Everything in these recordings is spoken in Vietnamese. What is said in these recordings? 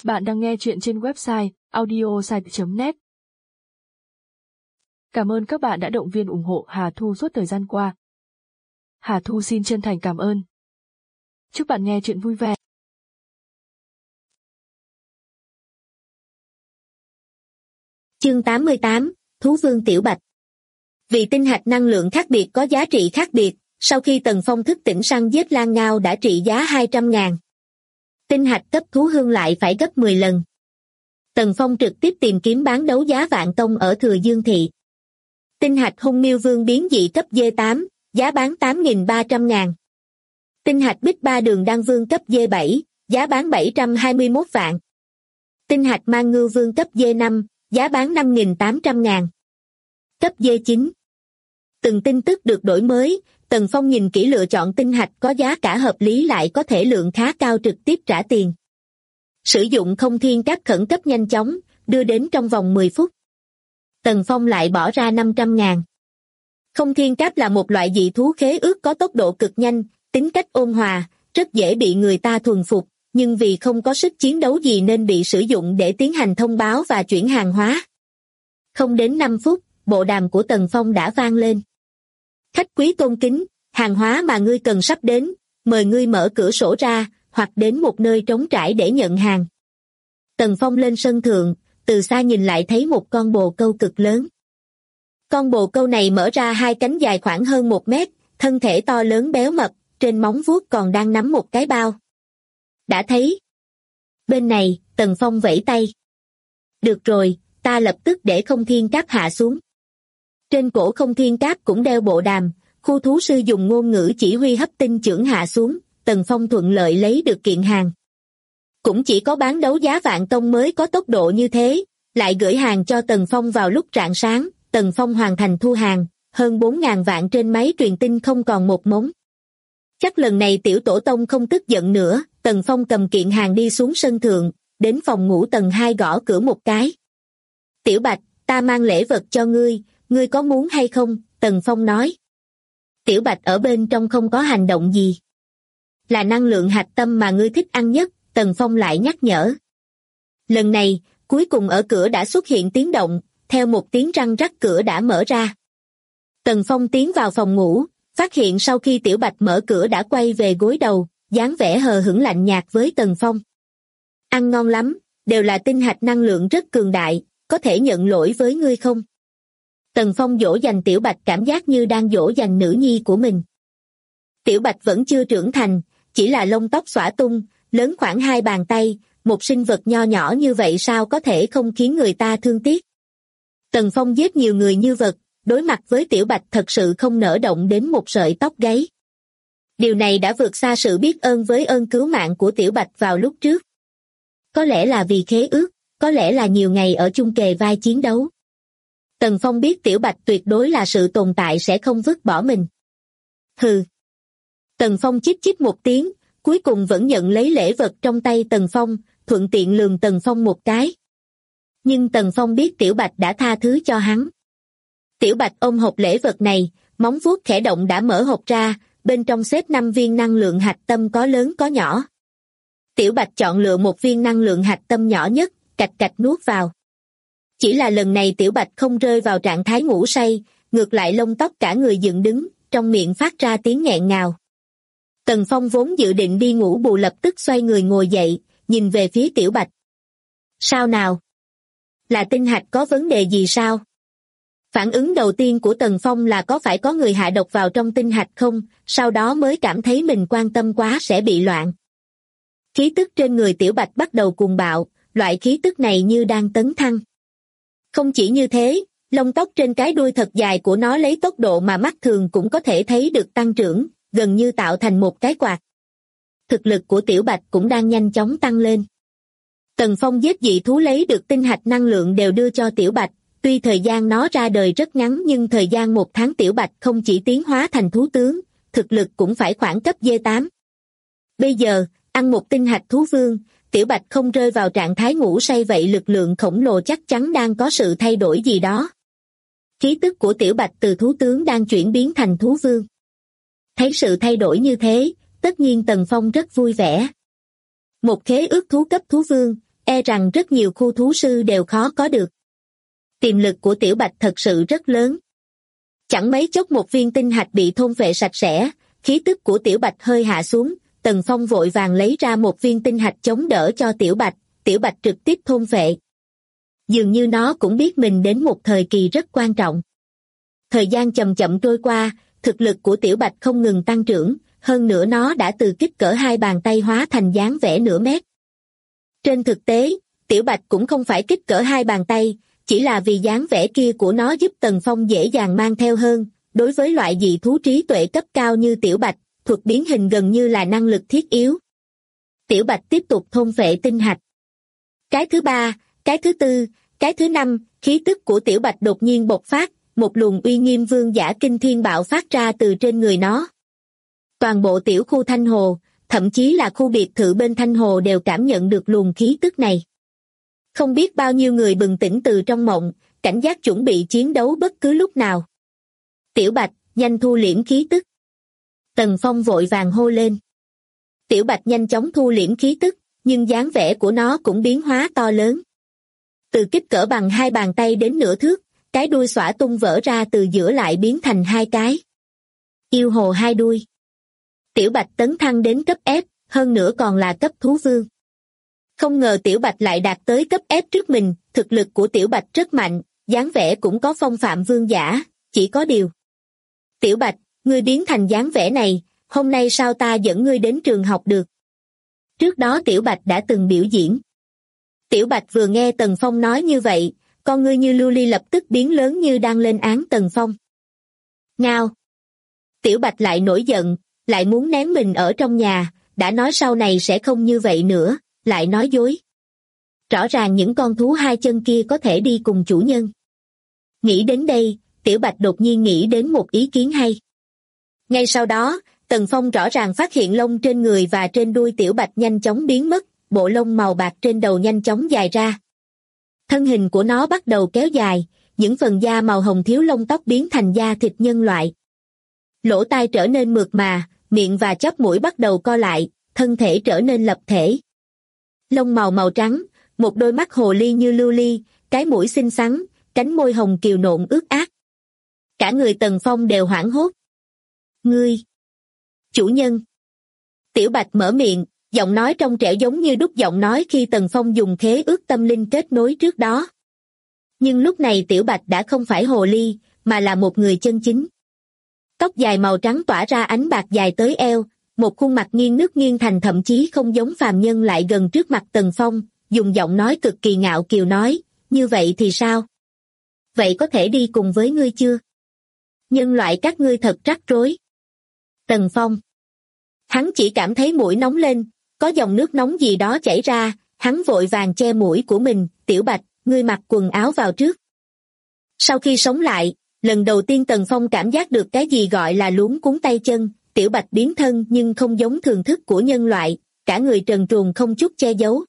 Bạn đang nghe chuyện trên website audiosite.net. Cảm ơn các bạn đã động viên ủng hộ Hà Thu suốt thời gian qua. Hà Thu xin chân thành cảm ơn. Chúc bạn nghe chuyện vui vẻ. Chương 88, Thú Vương Tiểu Bạch. Vì tinh hạch năng lượng khác biệt có giá trị khác biệt, sau khi Tần Phong thức tỉnh săn giết Lan Ngao đã trị giá 200.000. Tinh hạch cấp thú hương lại phải gấp 10 lần. Tần Phong trực tiếp tìm kiếm bán đấu giá Vạn Tông ở Thừa Dương Thị. Tinh hạch hung miêu vương biến dị cấp D8, giá bán 8.300.000. Tinh hạch bích ba đường đăng vương cấp D7, giá bán 721 vạn. Tinh hạch mang ngưu vương cấp D5, giá bán 5.800.000. Cấp D9. Từng tin tức được đổi mới, Tần Phong nhìn kỹ lựa chọn tinh hạch có giá cả hợp lý lại có thể lượng khá cao trực tiếp trả tiền. Sử dụng không thiên cáp khẩn cấp nhanh chóng, đưa đến trong vòng 10 phút. Tần Phong lại bỏ ra 500.000. Không thiên cáp là một loại dị thú khế ước có tốc độ cực nhanh, tính cách ôn hòa, rất dễ bị người ta thuần phục, nhưng vì không có sức chiến đấu gì nên bị sử dụng để tiến hành thông báo và chuyển hàng hóa. Không đến 5 phút, bộ đàm của Tần Phong đã vang lên. Khách quý tôn kính, hàng hóa mà ngươi cần sắp đến, mời ngươi mở cửa sổ ra, hoặc đến một nơi trống trải để nhận hàng. Tần Phong lên sân thượng, từ xa nhìn lại thấy một con bồ câu cực lớn. Con bồ câu này mở ra hai cánh dài khoảng hơn 1 mét, thân thể to lớn béo mập, trên móng vuốt còn đang nắm một cái bao. Đã thấy. Bên này, Tần Phong vẫy tay. Được rồi, ta lập tức để không thiên cáp hạ xuống. Trên cổ không thiên cáp cũng đeo bộ đàm, khu thú sư dùng ngôn ngữ chỉ huy hấp tinh chưởng hạ xuống, Tần Phong thuận lợi lấy được kiện hàng. Cũng chỉ có bán đấu giá Vạn Tông mới có tốc độ như thế, lại gửi hàng cho Tần Phong vào lúc rạng sáng, Tần Phong hoàn thành thu hàng, hơn 4.000 vạn trên máy truyền tin không còn một mống. Chắc lần này tiểu tổ tông không tức giận nữa, Tần Phong cầm kiện hàng đi xuống sân thượng, đến phòng ngủ tầng 2 gõ cửa một cái. Tiểu Bạch, ta mang lễ vật cho ngươi có muốn hay không? Tần Phong nói. Tiểu Bạch ở bên trong không có hành động gì. Là năng lượng hạch tâm mà ngươi thích ăn nhất, Tần Phong lại nhắc nhở. Lần này, cuối cùng ở cửa đã xuất hiện tiếng động, theo một tiếng răng rắc cửa đã mở ra. Tần Phong tiến vào phòng ngủ, phát hiện sau khi Tiểu Bạch mở cửa đã quay về gối đầu, dáng vẻ hờ hững lạnh nhạt với Tần Phong. Ăn ngon lắm, đều là tinh hạch năng lượng rất cường đại, có thể nhận lỗi với ngươi không? Tần Phong dỗ dành Tiểu Bạch cảm giác như đang dỗ dành nữ nhi của mình. Tiểu Bạch vẫn chưa trưởng thành, chỉ là lông tóc xõa tung, lớn khoảng 2 bàn tay, một sinh vật nho nhỏ như vậy sao có thể không khiến người ta thương tiếc. Tần Phong giết nhiều người như vật, đối mặt với Tiểu Bạch thật sự không nỡ động đến một sợi tóc gáy. Điều này đã vượt xa sự biết ơn với ơn cứu mạng của Tiểu Bạch vào lúc trước. Có lẽ là vì khế ước, có lẽ là nhiều ngày ở chung kề vai chiến đấu. Tần Phong biết Tiểu Bạch tuyệt đối là sự tồn tại sẽ không vứt bỏ mình. Hừ. Tần Phong chít chít một tiếng, cuối cùng vẫn nhận lấy lễ vật trong tay Tần Phong, thuận tiện lườm Tần Phong một cái. Nhưng Tần Phong biết Tiểu Bạch đã tha thứ cho hắn. Tiểu Bạch ôm hộp lễ vật này, móng vuốt khẽ động đã mở hộp ra, bên trong xếp 5 viên năng lượng hạch tâm có lớn có nhỏ. Tiểu Bạch chọn lựa một viên năng lượng hạch tâm nhỏ nhất, cạch cạch nuốt vào. Chỉ là lần này Tiểu Bạch không rơi vào trạng thái ngủ say, ngược lại lông tóc cả người dựng đứng, trong miệng phát ra tiếng nghẹn ngào. Tần Phong vốn dự định đi ngủ bù lập tức xoay người ngồi dậy, nhìn về phía Tiểu Bạch. Sao nào? Là tinh hạch có vấn đề gì sao? Phản ứng đầu tiên của Tần Phong là có phải có người hạ độc vào trong tinh hạch không, sau đó mới cảm thấy mình quan tâm quá sẽ bị loạn. Khí tức trên người Tiểu Bạch bắt đầu cuồng bạo, loại khí tức này như đang tấn thăng. Không chỉ như thế, lông tóc trên cái đuôi thật dài của nó lấy tốc độ mà mắt thường cũng có thể thấy được tăng trưởng, gần như tạo thành một cái quạt. Thực lực của Tiểu Bạch cũng đang nhanh chóng tăng lên. Tần Phong giết dị thú lấy được tinh hạch năng lượng đều đưa cho Tiểu Bạch, tuy thời gian nó ra đời rất ngắn nhưng thời gian 1 tháng Tiểu Bạch không chỉ tiến hóa thành thú tướng, thực lực cũng phải khoảng cấp D8. Bây giờ, ăn một tinh hạch thú vương, Tiểu Bạch không rơi vào trạng thái ngủ say vậy lực lượng khổng lồ chắc chắn đang có sự thay đổi gì đó. Khí tức của Tiểu Bạch từ thú tướng đang chuyển biến thành thú vương. Thấy sự thay đổi như thế, tất nhiên Tần Phong rất vui vẻ. Một khế ước thú cấp thú vương, e rằng rất nhiều khu thú sư đều khó có được. Tiềm lực của Tiểu Bạch thật sự rất lớn. Chẳng mấy chốc một viên tinh hạch bị thôn phệ sạch sẽ, khí tức của Tiểu Bạch hơi hạ xuống, Tần Phong vội vàng lấy ra một viên tinh hạch chống đỡ cho Tiểu Bạch trực tiếp thôn phệ. Dường như nó cũng biết mình đến một thời kỳ rất quan trọng. Thời gian chậm chậm trôi qua, thực lực của Tiểu Bạch không ngừng tăng trưởng, hơn nữa nó đã từ kích cỡ 2 bàn tay hóa thành dáng vẻ nửa mét. Trên thực tế, Tiểu Bạch cũng không phải kích cỡ 2 bàn tay, chỉ là vì dáng vẻ kia của nó giúp Tần Phong dễ dàng mang theo hơn. Đối với loại dị thú trí tuệ cấp cao như Tiểu Bạch, thuật biến hình gần như là năng lực thiết yếu. Tiểu Bạch tiếp tục thôn phệ tinh hạch. Cái thứ 3, cái thứ 4, cái thứ 5, khí tức của Tiểu Bạch đột nhiên bộc phát, một luồng uy nghiêm vương giả kinh thiên bạo phát ra từ trên người nó. Toàn bộ tiểu khu Thanh Hồ, thậm chí là khu biệt thự bên Thanh Hồ đều cảm nhận được luồng khí tức này. Không biết bao nhiêu người bừng tỉnh từ trong mộng, cảnh giác chuẩn bị chiến đấu bất cứ lúc nào. Tiểu Bạch, nhanh thu liễm khí tức. Tần Phong vội vàng hô lên. Tiểu Bạch nhanh chóng thu liễm khí tức, nhưng dáng vẻ của nó cũng biến hóa to lớn. Từ kích cỡ bằng 2 bàn tay đến nửa thước, cái đuôi xõa tung vỡ ra từ giữa lại biến thành 2 cái. Yêu hồ 2 đuôi. Tiểu Bạch tấn thăng đến cấp F, hơn nữa còn là cấp thú vương. Không ngờ Tiểu Bạch lại đạt tới cấp F trước mình, thực lực của Tiểu Bạch rất mạnh, dáng vẻ cũng có phong phạm vương giả, chỉ có điều. Tiểu Bạch, ngươi biến thành dáng vẻ này, hôm nay sao ta dẫn ngươi đến trường học được? Trước đó Tiểu Bạch đã từng biểu diễn. Tiểu Bạch vừa nghe Tần Phong nói như vậy, con ngươi như lưu ly lập tức biến lớn như đang lên án Tần Phong. Ngao! Tiểu Bạch lại nổi giận, lại muốn ném mình ở trong nhà, đã nói sau này sẽ không như vậy nữa, lại nói dối. Rõ ràng những con thú 2 chân kia có thể đi cùng chủ nhân. Nghĩ đến đây, Tiểu Bạch đột nhiên nghĩ đến một ý kiến hay. Ngay sau đó, Tần Phong rõ ràng phát hiện lông trên người và trên đuôi Tiểu Bạch nhanh chóng biến mất, bộ lông màu bạc trên đầu nhanh chóng dài ra. Thân hình của nó bắt đầu kéo dài, những phần da màu hồng thiếu lông tóc biến thành da thịt nhân loại. Lỗ tai trở nên mượt mà, miệng và chóp mũi bắt đầu co lại, thân thể trở nên lập thể. Lông màu trắng, một đôi mắt hồ ly như lưu ly, cái mũi xinh xắn, cánh môi hồng kiều nộn ướt át. Cả người Tần Phong đều hoảng hốt. Ngươi! Chủ nhân! Tiểu Bạch mở miệng, giọng nói trong trẻo giống như đúc giọng nói khi Tần Phong dùng khế ước tâm linh kết nối trước đó. Nhưng lúc này Tiểu Bạch đã không phải hồ ly, mà là một người chân chính. Tóc dài màu trắng tỏa ra ánh bạc dài tới eo, một khuôn mặt nghiêng nước nghiêng thành thậm chí không giống phàm nhân lại gần trước mặt Tần Phong, dùng giọng nói cực kỳ ngạo kiều nói, như vậy thì sao? Vậy có thể đi cùng với ngươi chưa? Nhân loại các ngươi thật rắc rối. Tần Phong. Hắn chỉ cảm thấy mũi nóng lên, có dòng nước nóng gì đó chảy ra, hắn vội vàng che mũi của mình, Tiểu Bạch, ngươi mặc quần áo vào trước. Sau khi sống lại, lần đầu tiên Tần Phong cảm giác được cái gì gọi là luống cuống tay chân, Tiểu Bạch biến thân nhưng không giống thường thức của nhân loại, cả người trần truồng không chút che giấu.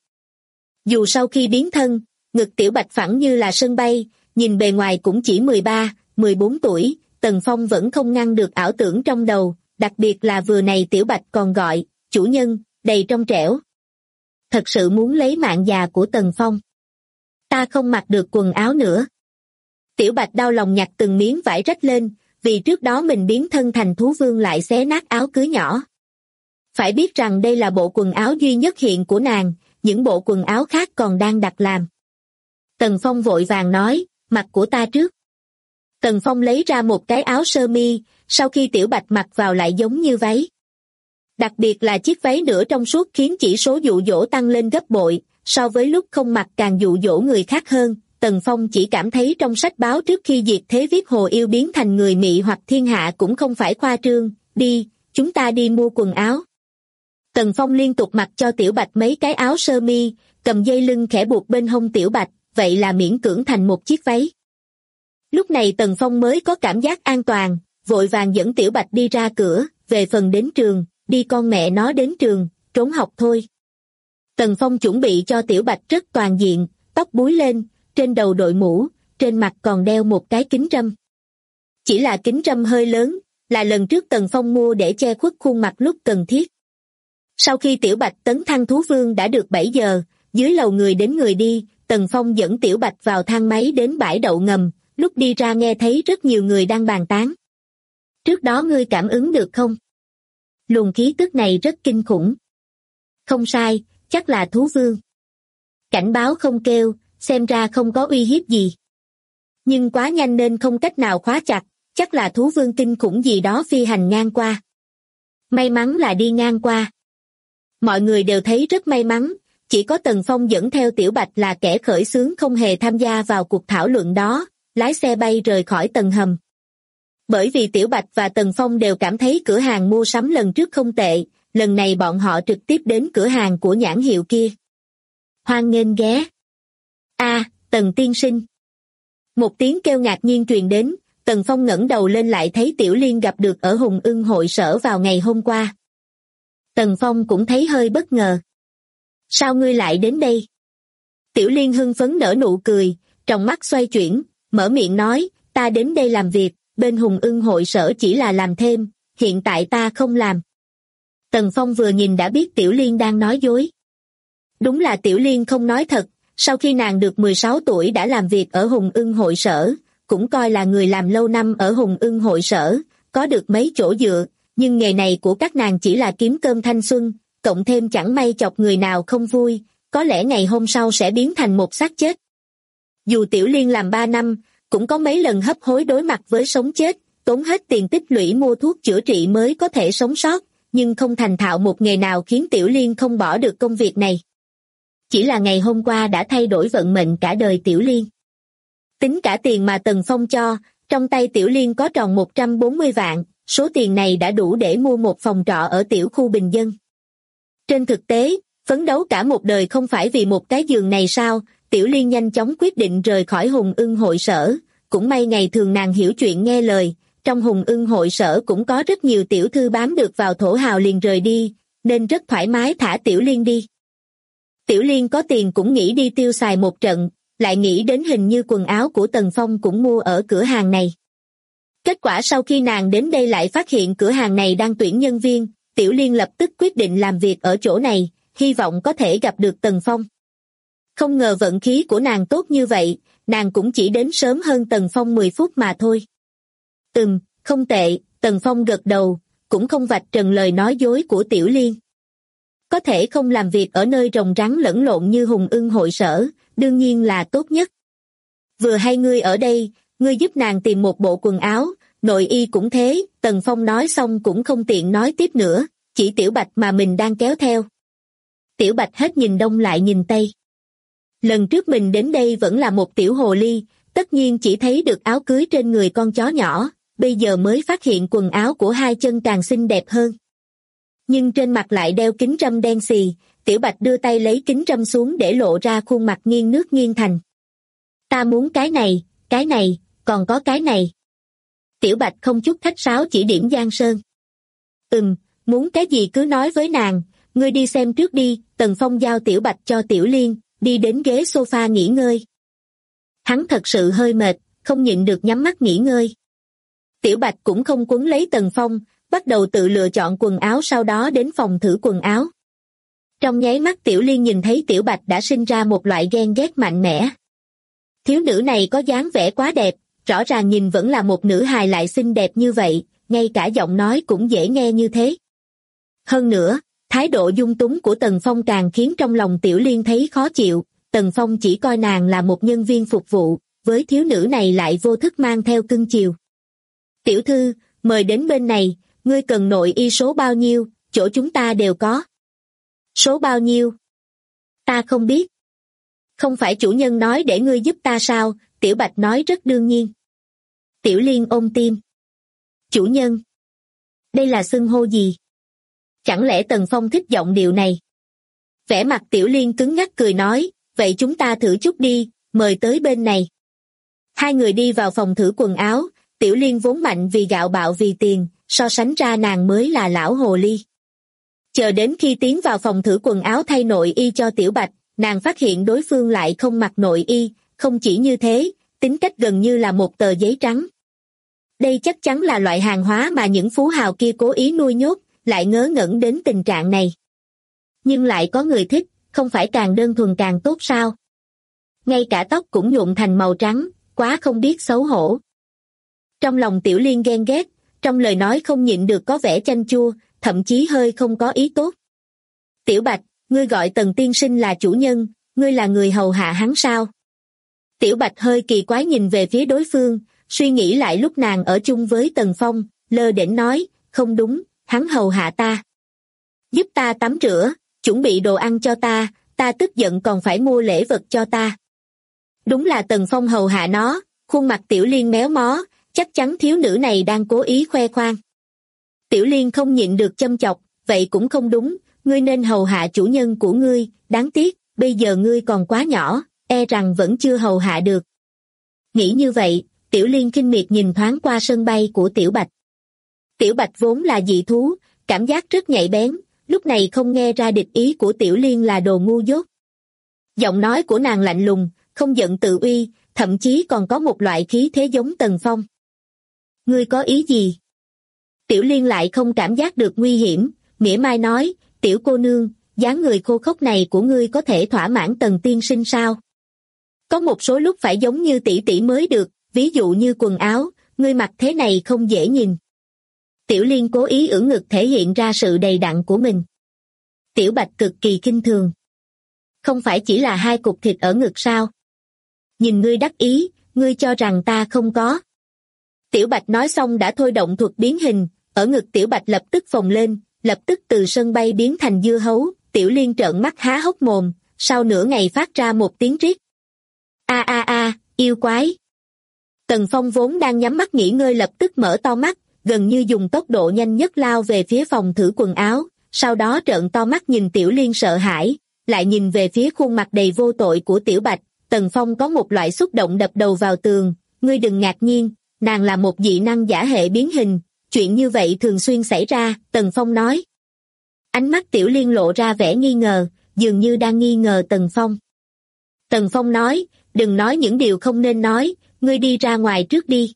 Dù sau khi biến thân, ngực Tiểu Bạch phẳng như là sân bay, nhìn bề ngoài cũng chỉ 13, 14 tuổi, Tần Phong vẫn không ngăn được ảo tưởng trong đầu, đặc biệt là vừa này Tiểu Bạch còn gọi, chủ nhân, đầy trong trẻo. Thật sự muốn lấy mạng già của Tần Phong. Ta không mặc được quần áo nữa. Tiểu Bạch đau lòng nhặt từng miếng vải rách lên, vì trước đó mình biến thân thành thú vương lại xé nát áo cưới nhỏ. Phải biết rằng đây là bộ quần áo duy nhất hiện của nàng, những bộ quần áo khác còn đang đặt làm. Tần Phong vội vàng nói, mặc của ta trước. Tần Phong lấy ra một cái áo sơ mi, sau khi Tiểu Bạch mặc vào lại giống như váy. Đặc biệt là chiếc váy nửa trong suốt khiến chỉ số dụ dỗ tăng lên gấp bội, so với lúc không mặc càng dụ dỗ người khác hơn. Tần Phong chỉ cảm thấy trong sách báo trước khi diệt thế viết Hồ Yêu biến thành người Mị hoặc thiên hạ cũng không phải khoa trương, đi, chúng ta đi mua quần áo. Tần Phong liên tục mặc cho Tiểu Bạch mấy cái áo sơ mi, cầm dây lưng khẽ buộc bên hông Tiểu Bạch, vậy là miễn cưỡng thành một chiếc váy. Lúc này Tần Phong mới có cảm giác an toàn, vội vàng dẫn Tiểu Bạch đi ra cửa, về phần đến trường, đi con mẹ nó đến trường, trốn học thôi. Tần Phong chuẩn bị cho Tiểu Bạch rất toàn diện, tóc búi lên, trên đầu đội mũ, trên mặt còn đeo một cái kính râm. Chỉ là kính râm hơi lớn, là lần trước Tần Phong mua để che khuất khuôn mặt lúc cần thiết. Sau khi Tiểu Bạch tấn thăng thú vương đã được 7 giờ, Dưới lầu người đến người đi, Tần Phong dẫn Tiểu Bạch vào thang máy đến bãi đậu ngầm, lúc đi ra nghe thấy rất nhiều người đang bàn tán. Trước đó ngươi cảm ứng được không? Luồng khí tức này rất kinh khủng. Không sai, chắc là thú vương. Cảnh báo không kêu, xem ra không có uy hiếp gì. Nhưng quá nhanh nên không cách nào khóa chặt, chắc là thú vương kinh khủng gì đó phi hành ngang qua. May mắn là đi ngang qua. Mọi người đều thấy rất may mắn, chỉ có Tần Phong dẫn theo Tiểu Bạch là kẻ khởi xướng không hề tham gia vào cuộc thảo luận đó, lái xe bay rời khỏi tầng hầm. Bởi vì Tiểu Bạch và Tần Phong đều cảm thấy cửa hàng mua sắm lần trước không tệ, lần này bọn họ trực tiếp đến cửa hàng của nhãn hiệu kia. Hoan nghênh ghé. Tần tiên sinh. Một tiếng kêu ngạc nhiên truyền đến, Tần Phong ngẩng đầu lên lại thấy Tiểu Liên gặp được ở Hùng Ưng hội sở vào ngày hôm qua. Tần Phong cũng thấy hơi bất ngờ. Sao ngươi lại đến đây? Tiểu Liên hưng phấn nở nụ cười, trong mắt xoay chuyển, mở miệng nói, ta đến đây làm việc, bên Hùng Ưng hội sở chỉ là làm thêm, hiện tại ta không làm. Tần Phong vừa nhìn đã biết Tiểu Liên đang nói dối. Đúng là Tiểu Liên không nói thật, sau khi nàng được 16 tuổi đã làm việc ở Hùng Ưng hội sở, cũng coi là người làm lâu năm ở Hùng Ưng hội sở, có được mấy chỗ dựa, nhưng nghề này của các nàng chỉ là kiếm cơm thanh xuân, cộng thêm chẳng may chọc người nào không vui, có lẽ ngày hôm sau sẽ biến thành một xác chết. Dù Tiểu Liên làm 3 năm, cũng có mấy lần hấp hối đối mặt với sống chết, tốn hết tiền tích lũy mua thuốc chữa trị mới có thể sống sót, nhưng không thành thạo một nghề nào khiến Tiểu Liên không bỏ được công việc này. Chỉ là ngày hôm qua đã thay đổi vận mệnh cả đời Tiểu Liên. Tính cả tiền mà Tần Phong cho, trong tay Tiểu Liên có tròn 140 vạn, số tiền này đã đủ để mua một phòng trọ ở tiểu khu bình dân. Trên thực tế, phấn đấu cả một đời không phải vì một cái giường này sao, Tiểu Liên nhanh chóng quyết định rời khỏi Hùng Ưng hội sở, cũng may ngày thường nàng hiểu chuyện nghe lời, trong Hùng Ưng hội sở cũng có rất nhiều tiểu thư bám được vào thổ hào liền rời đi, nên rất thoải mái thả Tiểu Liên đi. Tiểu Liên có tiền cũng nghĩ đi tiêu xài một trận, lại nghĩ đến hình như quần áo của Tần Phong cũng mua ở cửa hàng này. Kết quả sau khi nàng đến đây lại phát hiện cửa hàng này đang tuyển nhân viên, Tiểu Liên lập tức quyết định làm việc ở chỗ này, hy vọng có thể gặp được Tần Phong. Không ngờ vận khí của nàng tốt như vậy, nàng cũng chỉ đến sớm hơn Tần Phong 10 phút mà thôi. Không tệ, Tần Phong gật đầu, cũng không vạch trần lời nói dối của Tiểu Liên. Có thể không làm việc ở nơi rồng rắn lẫn lộn như Hùng Ưng hội sở, đương nhiên là tốt nhất. Vừa hay ngươi ở đây, ngươi giúp nàng tìm một bộ quần áo, nội y cũng thế, Tần Phong nói xong cũng không tiện nói tiếp nữa, chỉ Tiểu Bạch mà mình đang kéo theo. Tiểu Bạch hết nhìn đông lại nhìn tây. Lần trước mình đến đây vẫn là một tiểu hồ ly, tất nhiên chỉ thấy được áo cưới trên người con chó nhỏ, bây giờ mới phát hiện quần áo của hai chân càng xinh đẹp hơn. Nhưng trên mặt lại đeo kính râm đen xì, Tiểu Bạch đưa tay lấy kính râm xuống để lộ ra khuôn mặt nghiêng nước nghiêng thành. Ta muốn cái này, còn có cái này. Tiểu Bạch không chút khách sáo chỉ điểm Giang Sơn. Muốn cái gì cứ nói với nàng, ngươi đi xem trước đi, Tần Phong giao Tiểu Bạch cho Tiểu Liên, đi đến ghế sofa nghỉ ngơi. Hắn thật sự hơi mệt, không nhịn được nhắm mắt nghỉ ngơi. Tiểu Bạch cũng không quấn lấy Tần Phong, bắt đầu tự lựa chọn quần áo sau đó đến phòng thử quần áo. Trong nháy mắt Tiểu Liên nhìn thấy Tiểu Bạch đã sinh ra một loại ghen ghét mạnh mẽ. Thiếu nữ này có dáng vẻ quá đẹp, rõ ràng nhìn vẫn là một nữ hài lại xinh đẹp như vậy, ngay cả giọng nói cũng dễ nghe như thế. Hơn nữa, thái độ dung túng của Tần Phong càng khiến trong lòng Tiểu Liên thấy khó chịu, Tần Phong chỉ coi nàng là một nhân viên phục vụ, với thiếu nữ này lại vô thức mang theo cưng chiều. Tiểu thư, mời đến bên này, ngươi cần nội y số bao nhiêu, chỗ chúng ta đều có. Số bao nhiêu? Ta không biết. Không phải chủ nhân nói để ngươi giúp ta sao, Tiểu Bạch nói rất đương nhiên. Tiểu Liên ôm tim. Chủ nhân. Đây là xưng hô gì? Chẳng lẽ Tần Phong thích giọng điệu này? Vẻ mặt Tiểu Liên cứng ngắc cười nói, vậy chúng ta thử chút đi, mời tới bên này. Hai người đi vào phòng thử quần áo, Tiểu Liên vốn mạnh vì gạo bạo vì tiền, so sánh ra nàng mới là lão hồ ly. Chờ đến khi tiến vào phòng thử quần áo thay nội y cho Tiểu Bạch, nàng phát hiện đối phương lại không mặc nội y, không chỉ như thế, tính cách gần như là một tờ giấy trắng. Đây chắc chắn là loại hàng hóa mà những phú hào kia cố ý nuôi nhốt, lại ngớ ngẩn đến tình trạng này. Nhưng lại có người thích, không phải càng đơn thuần càng tốt sao? Ngay cả tóc cũng nhuộm thành màu trắng, quá không biết xấu hổ. Trong lòng Tiểu Liên ghen ghét, trong lời nói không nhịn được có vẻ chanh chua, thậm chí hơi không có ý tốt. Tiểu Bạch, ngươi gọi Tần tiên sinh là chủ nhân, ngươi là người hầu hạ hắn sao? Tiểu Bạch hơi kỳ quái nhìn về phía đối phương, suy nghĩ lại lúc nàng ở chung với Tần Phong, lơ đễnh nói, không đúng, hắn hầu hạ ta. Giúp ta tắm rửa, chuẩn bị đồ ăn cho ta tức giận còn phải mua lễ vật cho ta. Đúng là Tần Phong hầu hạ nó, khuôn mặt Tiểu Liên méo mó, chắc chắn thiếu nữ này đang cố ý khoe khoang. Tiểu Liên không nhịn được châm chọc, vậy cũng không đúng, ngươi nên hầu hạ chủ nhân của ngươi, đáng tiếc, bây giờ ngươi còn quá nhỏ, e rằng vẫn chưa hầu hạ được. Nghĩ như vậy, Tiểu Liên khinh miệt nhìn thoáng qua sân bay của Tiểu Bạch. Tiểu Bạch vốn là dị thú, cảm giác rất nhạy bén, lúc này không nghe ra địch ý của Tiểu Liên là đồ ngu dốt. Giọng nói của nàng lạnh lùng, không giận tự uy, thậm chí còn có một loại khí thế giống Tần Phong. Ngươi có ý gì? Tiểu Liên lại không cảm giác được nguy hiểm, mỉa mai nói, tiểu cô nương, dáng người khô khốc này của ngươi có thể thỏa mãn Tần tiên sinh sao? Có một số lúc phải giống như tỷ tỷ mới được, ví dụ như quần áo, ngươi mặc thế này không dễ nhìn. Tiểu Liên cố ý ưỡn ngực thể hiện ra sự đầy đặn của mình. Tiểu Bạch cực kỳ khinh thường. Không phải chỉ là 2 cục thịt ở ngực sao? Nhìn ngươi đắc ý, ngươi cho rằng ta không có. Tiểu Bạch nói xong đã thôi động thuật biến hình, ở ngực Tiểu Bạch lập tức phồng lên, lập tức từ sân bay biến thành dưa hấu, Tiểu Liên trợn mắt há hốc mồm, sau nửa ngày phát ra một tiếng rít. A, yêu quái. Tần Phong vốn đang nhắm mắt nghỉ ngơi lập tức mở to mắt, gần như dùng tốc độ nhanh nhất lao về phía phòng thử quần áo, sau đó trợn to mắt nhìn Tiểu Liên sợ hãi, lại nhìn về phía khuôn mặt đầy vô tội của Tiểu Bạch, Tần Phong có một loại xúc động đập đầu vào tường, ngươi đừng ngạc nhiên, nàng là một dị năng giả hệ biến hình, chuyện như vậy thường xuyên xảy ra, Tần Phong nói. Ánh mắt Tiểu Liên lộ ra vẻ nghi ngờ, dường như đang nghi ngờ Tần Phong. Tần Phong nói, đừng nói những điều không nên nói, ngươi đi ra ngoài trước đi.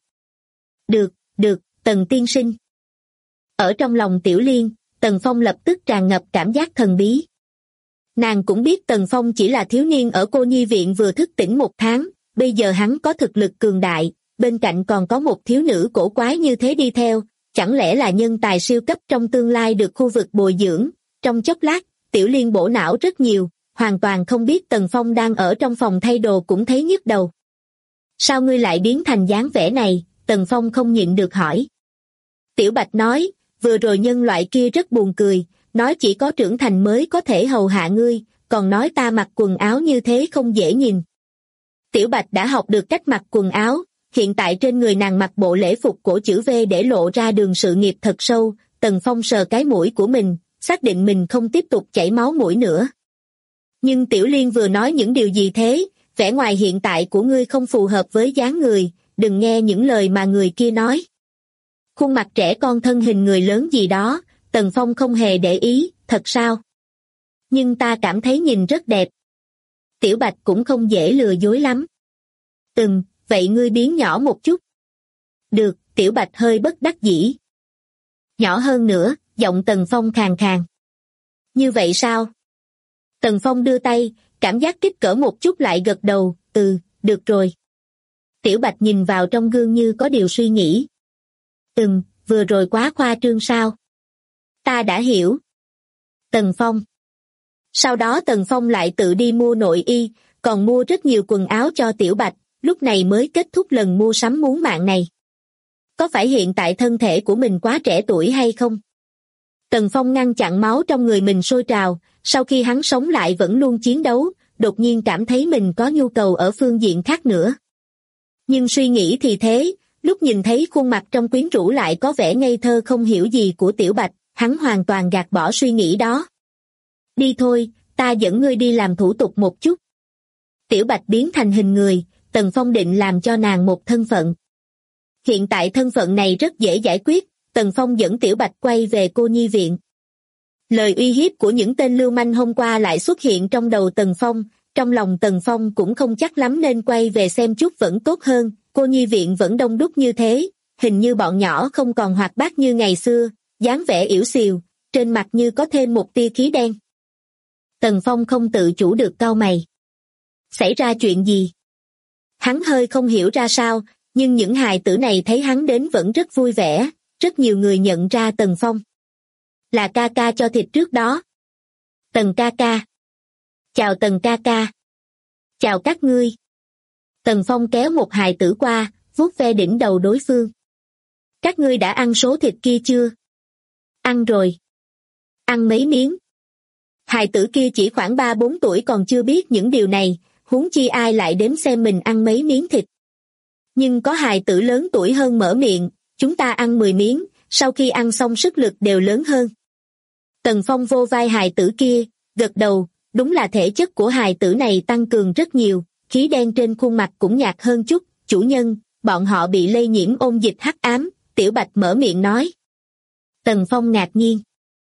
Được, Tần tiên sinh. Ở trong lòng Tiểu Liên, Tần Phong lập tức tràn ngập cảm giác thần bí. Nàng cũng biết Tần Phong chỉ là thiếu niên ở cô nhi viện vừa thức tỉnh 1 tháng, bây giờ hắn có thực lực cường đại, bên cạnh còn có một thiếu nữ cổ quái như thế đi theo, chẳng lẽ là nhân tài siêu cấp trong tương lai được khu vực bồi dưỡng. Trong chốc lát, Tiểu Liên bổ não rất nhiều, hoàn toàn không biết Tần Phong đang ở trong phòng thay đồ cũng thấy nhức đầu. Sao ngươi lại biến thành dáng vẻ này? Tần Phong không nhịn được hỏi. Tiểu Bạch nói, vừa rồi nhân loại kia rất buồn cười, nói chỉ có trưởng thành mới có thể hầu hạ ngươi, còn nói ta mặc quần áo như thế không dễ nhìn. Tiểu Bạch đã học được cách mặc quần áo, hiện tại trên người nàng mặc bộ lễ phục cổ chữ V để lộ ra đường sự nghiệp thật sâu. Tần Phong sờ cái mũi của mình, xác định mình không tiếp tục chảy máu mũi nữa. Nhưng Tiểu Liên vừa nói những điều gì thế, vẻ ngoài hiện tại của ngươi không phù hợp với dáng người, đừng nghe những lời mà người kia nói. Khuôn mặt trẻ con thân hình người lớn gì đó, Tần Phong không hề để ý, thật sao? Nhưng ta cảm thấy nhìn rất đẹp. Tiểu Bạch cũng không dễ lừa dối lắm. Vậy ngươi biến nhỏ một chút. Được, Tiểu Bạch hơi bất đắc dĩ. Nhỏ hơn nữa, giọng Tần Phong khàn khàn. Như vậy sao? Tần Phong đưa tay, cảm giác kích cỡ một chút lại gật đầu, được rồi. Tiểu Bạch nhìn vào trong gương như có điều suy nghĩ. Vừa rồi quá khoa trương sao? Ta đã hiểu. Tần Phong. Sau đó Tần Phong lại tự đi mua nội y, còn mua rất nhiều quần áo cho Tiểu Bạch, lúc này mới kết thúc lần mua sắm muốn mạng này. Có phải hiện tại thân thể của mình quá trẻ tuổi hay không? Tần Phong ngăn chặn máu trong người mình sôi trào, sau khi hắn sống lại vẫn luôn chiến đấu, đột nhiên cảm thấy mình có nhu cầu ở phương diện khác nữa. Nhưng suy nghĩ thì thế, lúc nhìn thấy khuôn mặt trong quyến rũ lại có vẻ ngây thơ không hiểu gì của Tiểu Bạch, hắn hoàn toàn gạt bỏ suy nghĩ đó. Đi thôi, ta dẫn ngươi đi làm thủ tục một chút. Tiểu Bạch biến thành hình người, Tần Phong định làm cho nàng một thân phận. Hiện tại thân phận này rất dễ giải quyết, Tần Phong dẫn Tiểu Bạch quay về cô nhi viện. Lời uy hiếp của những tên lưu manh hôm qua lại xuất hiện trong đầu Tần Phong, trong lòng Tần Phong cũng không chắc lắm nên quay về xem chút vẫn tốt hơn, cô nhi viện vẫn đông đúc như thế, hình như bọn nhỏ không còn hoạt bát như ngày xưa, dáng vẻ yểu xìu, trên mặt như có thêm một tia khí đen. Tần Phong không tự chủ được cau mày. Xảy ra chuyện gì? Hắn hơi không hiểu ra sao, nhưng những hài tử này thấy hắn đến vẫn rất vui vẻ, rất nhiều người nhận ra Tần Phong. Là ca ca cho thịt trước đó. Tần ca ca. Chào Tần ca ca. Chào các ngươi. Tần Phong kéo một hài tử qua, vuốt ve đỉnh đầu đối phương. Các ngươi đã ăn số thịt kia chưa? Ăn rồi. Ăn mấy miếng? Hài tử kia chỉ khoảng 3-4 tuổi còn chưa biết những điều này, huống chi ai lại đếm xem mình ăn mấy miếng thịt. Nhưng có hài tử lớn tuổi hơn mở miệng, chúng ta ăn 10 miếng, sau khi ăn xong sức lực đều lớn hơn. Tần Phong vô vai hài tử kia, gật đầu, đúng là thể chất của hài tử này tăng cường rất nhiều, khí đen trên khuôn mặt cũng nhạt hơn chút, chủ nhân, bọn họ bị lây nhiễm ôn dịch hắc ám, Tiểu Bạch mở miệng nói. Tần Phong ngạc nhiên.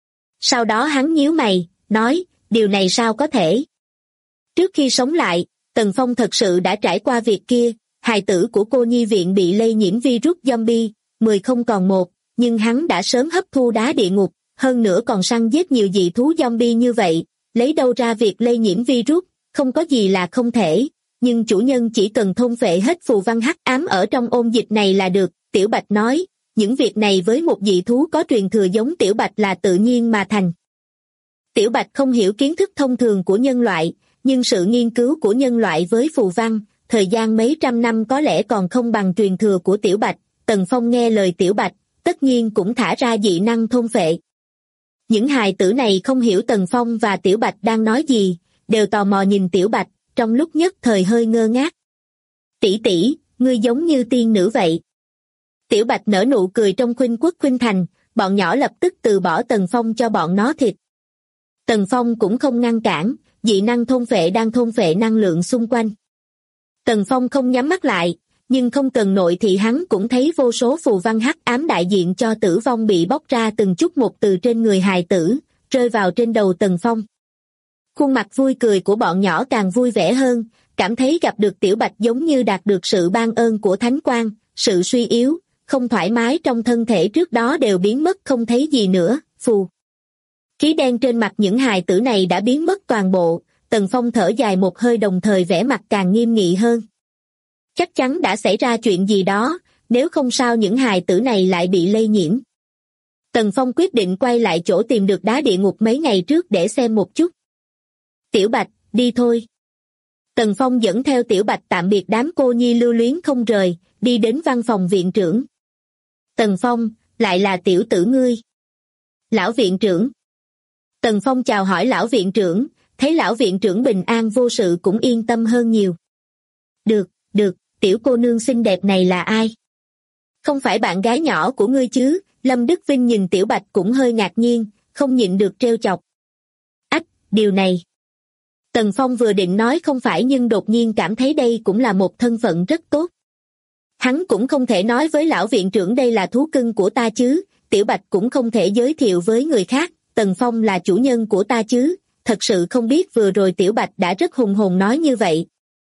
Sau đó hắn nhíu mày, nói, điều này sao có thể? Trước khi sống lại, Tần Phong thật sự đã trải qua việc kia, hài tử của cô nhi viện bị lây nhiễm virus zombie, 10 không còn một, nhưng hắn đã sớm hấp thu đá địa ngục, hơn nữa còn săn giết nhiều dị thú zombie như vậy, lấy đâu ra việc lây nhiễm virus, không có gì là không thể, nhưng chủ nhân chỉ cần thôn phệ hết phù văn hắc ám ở trong ôn dịch này là được, Tiểu Bạch nói, những việc này với một dị thú có truyền thừa giống Tiểu Bạch là tự nhiên mà thành. Tiểu Bạch không hiểu kiến thức thông thường của nhân loại, nhưng sự nghiên cứu của nhân loại với phù văn, thời gian mấy trăm năm có lẽ còn không bằng truyền thừa của Tiểu Bạch. Tần Phong nghe lời Tiểu Bạch, tất nhiên cũng thả ra dị năng thôn phệ. Những hài tử này không hiểu Tần Phong và Tiểu Bạch đang nói gì, đều tò mò nhìn Tiểu Bạch, trong lúc nhất thời hơi ngơ ngác. Tỷ tỷ, ngươi giống như tiên nữ vậy. Tiểu Bạch nở nụ cười trong khuynh quốc khuynh thành, bọn nhỏ lập tức từ bỏ Tần Phong cho bọn nó thịt. Tần Phong cũng không ngăn cản, dị năng thôn phệ đang thôn phệ năng lượng xung quanh. Tần Phong không nhắm mắt lại, nhưng không cần nội thì hắn cũng thấy vô số phù văn hắc ám đại diện cho tử vong bị bóc ra từng chút một từ trên người hài tử, rơi vào trên đầu Tần Phong. Khuôn mặt vui cười của bọn nhỏ càng vui vẻ hơn, cảm thấy gặp được Tiểu Bạch giống như đạt được sự ban ơn của Thánh Quang, sự suy yếu, không thoải mái trong thân thể trước đó đều biến mất không thấy gì nữa, phù. Khí đen trên mặt những hài tử này đã biến mất toàn bộ, Tần Phong thở dài một hơi đồng thời vẻ mặt càng nghiêm nghị hơn. Chắc chắn đã xảy ra chuyện gì đó, nếu không sao những hài tử này lại bị lây nhiễm. Tần Phong quyết định quay lại chỗ tìm được đá địa ngục mấy ngày trước để xem một chút. Tiểu Bạch, đi thôi. Tần Phong dẫn theo Tiểu Bạch tạm biệt đám cô nhi lưu luyến không rời, đi đến văn phòng viện trưởng. Tần Phong, lại là tiểu tử ngươi. Lão viện trưởng. Tần Phong chào hỏi lão viện trưởng, thấy lão viện trưởng bình an vô sự cũng yên tâm hơn nhiều. Được, tiểu cô nương xinh đẹp này là ai? Không phải bạn gái nhỏ của ngươi chứ? Lâm Đức Vinh nhìn Tiểu Bạch cũng hơi ngạc nhiên, không nhịn được trêu chọc. Ách, điều này. Tần Phong vừa định nói không phải nhưng đột nhiên cảm thấy đây cũng là một thân phận rất tốt. Hắn cũng không thể nói với lão viện trưởng đây là thú cưng của ta chứ, Tiểu Bạch cũng không thể giới thiệu với người khác, Tần Phong là chủ nhân của ta chứ, thật sự không biết vừa rồi Tiểu Bạch đã rất hùng hồn nói như vậy.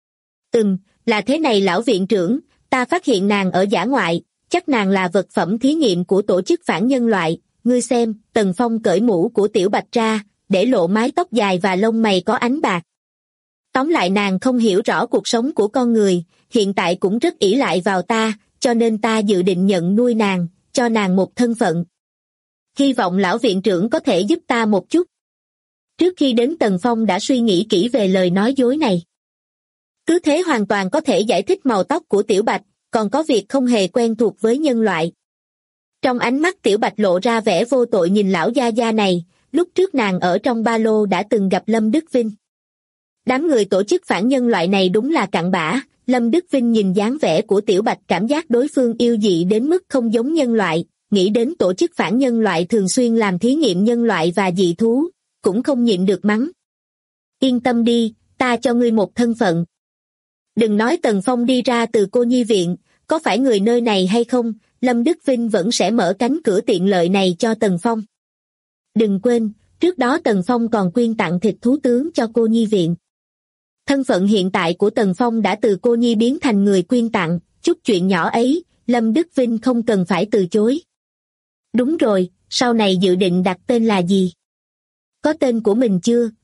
Là thế này lão viện trưởng, ta phát hiện nàng ở dã ngoại, chắc nàng là vật phẩm thí nghiệm của tổ chức phản nhân loại, ngươi xem, Tần Phong cởi mũ của Tiểu Bạch ra, để lộ mái tóc dài và lông mày có ánh bạc. Tóm lại nàng không hiểu rõ cuộc sống của con người, hiện tại cũng rất ỷ lại vào ta, cho nên ta dự định nhận nuôi nàng, cho nàng một thân phận. Hy vọng lão viện trưởng có thể giúp ta một chút. Trước khi đến Tần Phong đã suy nghĩ kỹ về lời nói dối này. Cứ thế hoàn toàn có thể giải thích màu tóc của Tiểu Bạch, còn có việc không hề quen thuộc với nhân loại. Trong ánh mắt Tiểu Bạch lộ ra vẻ vô tội nhìn lão gia gia này, lúc trước nàng ở trong ba lô đã từng gặp Lâm Đức Vinh. Đám người tổ chức phản nhân loại này đúng là cặn bã, Lâm Đức Vinh nhìn dáng vẻ của Tiểu Bạch cảm giác đối phương yêu dị đến mức không giống nhân loại, nghĩ đến tổ chức phản nhân loại thường xuyên làm thí nghiệm nhân loại và dị thú, cũng không nhịn được mắng. Yên tâm đi, ta cho ngươi một thân phận. Đừng nói Tần Phong đi ra từ cô nhi viện, có phải người nơi này hay không, Lâm Đức Vinh vẫn sẽ mở cánh cửa tiện lợi này cho Tần Phong. Đừng quên, trước đó Tần Phong còn quyên tặng thịt thú tướng cho cô nhi viện. Thân phận hiện tại của Tần Phong đã từ cô nhi biến thành người quyên tặng, chút chuyện nhỏ ấy, Lâm Đức Vinh không cần phải từ chối. Đúng rồi, sau này dự định đặt tên là gì? Có tên của mình chưa?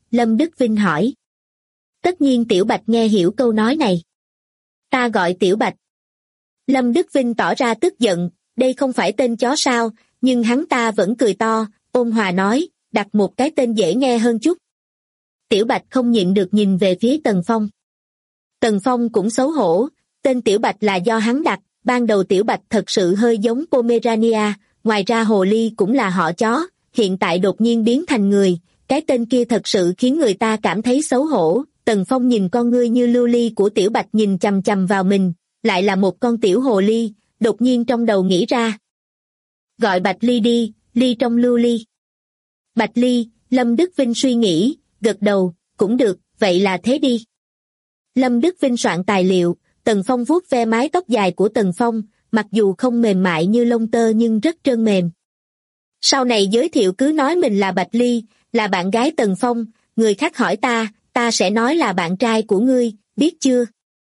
Lâm Đức Vinh hỏi. Tất nhiên Tiểu Bạch nghe hiểu câu nói này. Ta gọi Tiểu Bạch. Lâm Đức Vinh tỏ ra tức giận, đây không phải tên chó sao, nhưng hắn ta vẫn cười to, ôn hòa nói, đặt một cái tên dễ nghe hơn chút. Tiểu Bạch không nhịn được nhìn về phía Tần Phong. Tần Phong cũng xấu hổ, tên Tiểu Bạch là do hắn đặt, ban đầu Tiểu Bạch thật sự hơi giống Pomerania, ngoài ra hồ ly cũng là họ chó, hiện tại đột nhiên biến thành người, cái tên kia thật sự khiến người ta cảm thấy xấu hổ. Tần Phong nhìn con ngươi như lưu ly của Tiểu Bạch nhìn chằm chằm vào mình, lại là một con tiểu hồ ly, đột nhiên trong đầu nghĩ ra. Gọi Bạch Ly đi, ly trong lưu ly. Bạch Ly, Lâm Đức Vinh suy nghĩ, gật đầu, cũng được, vậy là thế đi. Lâm Đức Vinh soạn tài liệu, Tần Phong vuốt ve mái tóc dài của Tần Phong, mặc dù không mềm mại như lông tơ nhưng rất trơn mềm. Sau này giới thiệu cứ nói mình là Bạch Ly, là bạn gái Tần Phong, người khác hỏi ta sẽ nói là bạn trai của ngươi, biết chưa?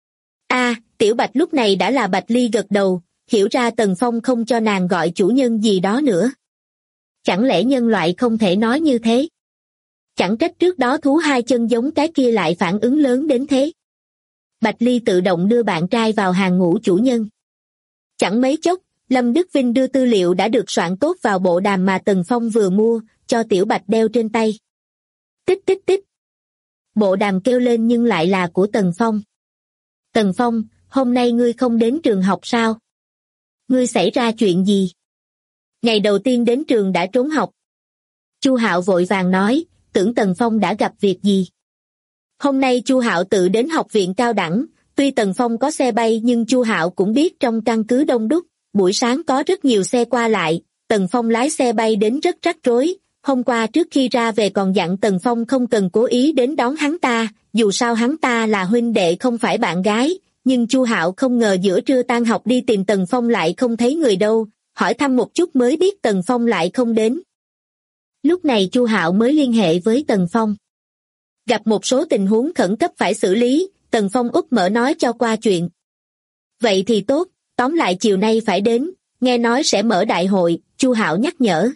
Tiểu Bạch lúc này đã là Bạch Ly gật đầu, hiểu ra Tần Phong không cho nàng gọi chủ nhân gì đó nữa. Chẳng lẽ nhân loại không thể nói như thế? Chẳng trách trước đó thú hai chân giống cái kia lại phản ứng lớn đến thế. Bạch Ly tự động đưa bạn trai vào hàng ngũ chủ nhân. Chẳng mấy chốc, Lâm Đức Vinh đưa tư liệu đã được soạn tốt vào bộ đàm mà Tần Phong vừa mua, cho Tiểu Bạch đeo trên tay. Tích tích tích. Bộ đàm kêu lên nhưng lại là của Tần Phong. Tần Phong, hôm nay ngươi không đến trường học sao? Ngươi xảy ra chuyện gì? Ngày đầu tiên đến trường đã trốn học. Chu Hạo vội vàng nói, tưởng Tần Phong đã gặp việc gì. Hôm nay Chu Hạo tự đến học viện cao đẳng, tuy Tần Phong có xe bay nhưng Chu Hạo cũng biết trong căn cứ đông đúc, buổi sáng có rất nhiều xe qua lại, Tần Phong lái xe bay đến rất rắc rối, hôm qua trước khi ra về còn dặn Tần Phong không cần cố ý đến đón hắn ta, dù sao hắn ta là huynh đệ không phải bạn gái, nhưng Chu Hạo không ngờ giữa trưa tan học đi tìm Tần Phong lại không thấy người đâu, hỏi thăm một chút mới biết Tần Phong lại không đến. Lúc này Chu Hạo mới liên hệ với Tần Phong. Gặp một số tình huống khẩn cấp phải xử lý, Tần Phong úp mở nói cho qua chuyện. Vậy thì tốt, tóm lại chiều nay phải đến, nghe nói sẽ mở đại hội, Chu Hạo nhắc nhở.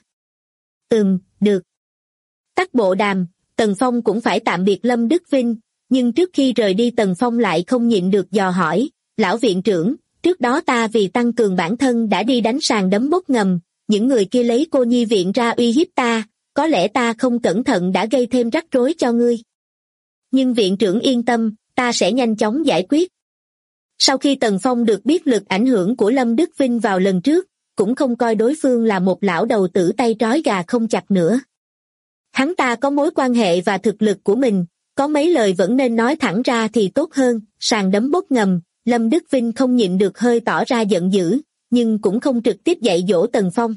Được. Tắt bộ đàm, Tần Phong cũng phải tạm biệt Lâm Đức Vinh, nhưng trước khi rời đi Tần Phong lại không nhịn được dò hỏi, lão viện trưởng, trước đó ta vì tăng cường bản thân đã đi đánh sàn đấm bốc ngầm, những người kia lấy cô nhi viện ra uy hiếp ta, có lẽ ta không cẩn thận đã gây thêm rắc rối cho ngươi. Nhưng viện trưởng yên tâm, ta sẽ nhanh chóng giải quyết. Sau khi Tần Phong được biết lực ảnh hưởng của Lâm Đức Vinh vào lần trước, cũng không coi đối phương là một lão đầu tử tay trói gà không chặt nữa. Hắn ta có mối quan hệ và thực lực của mình, có mấy lời vẫn nên nói thẳng ra thì tốt hơn, sàn đấm bốc ngầm, Lâm Đức Vinh không nhịn được hơi tỏ ra giận dữ, nhưng cũng không trực tiếp dạy dỗ Tần Phong.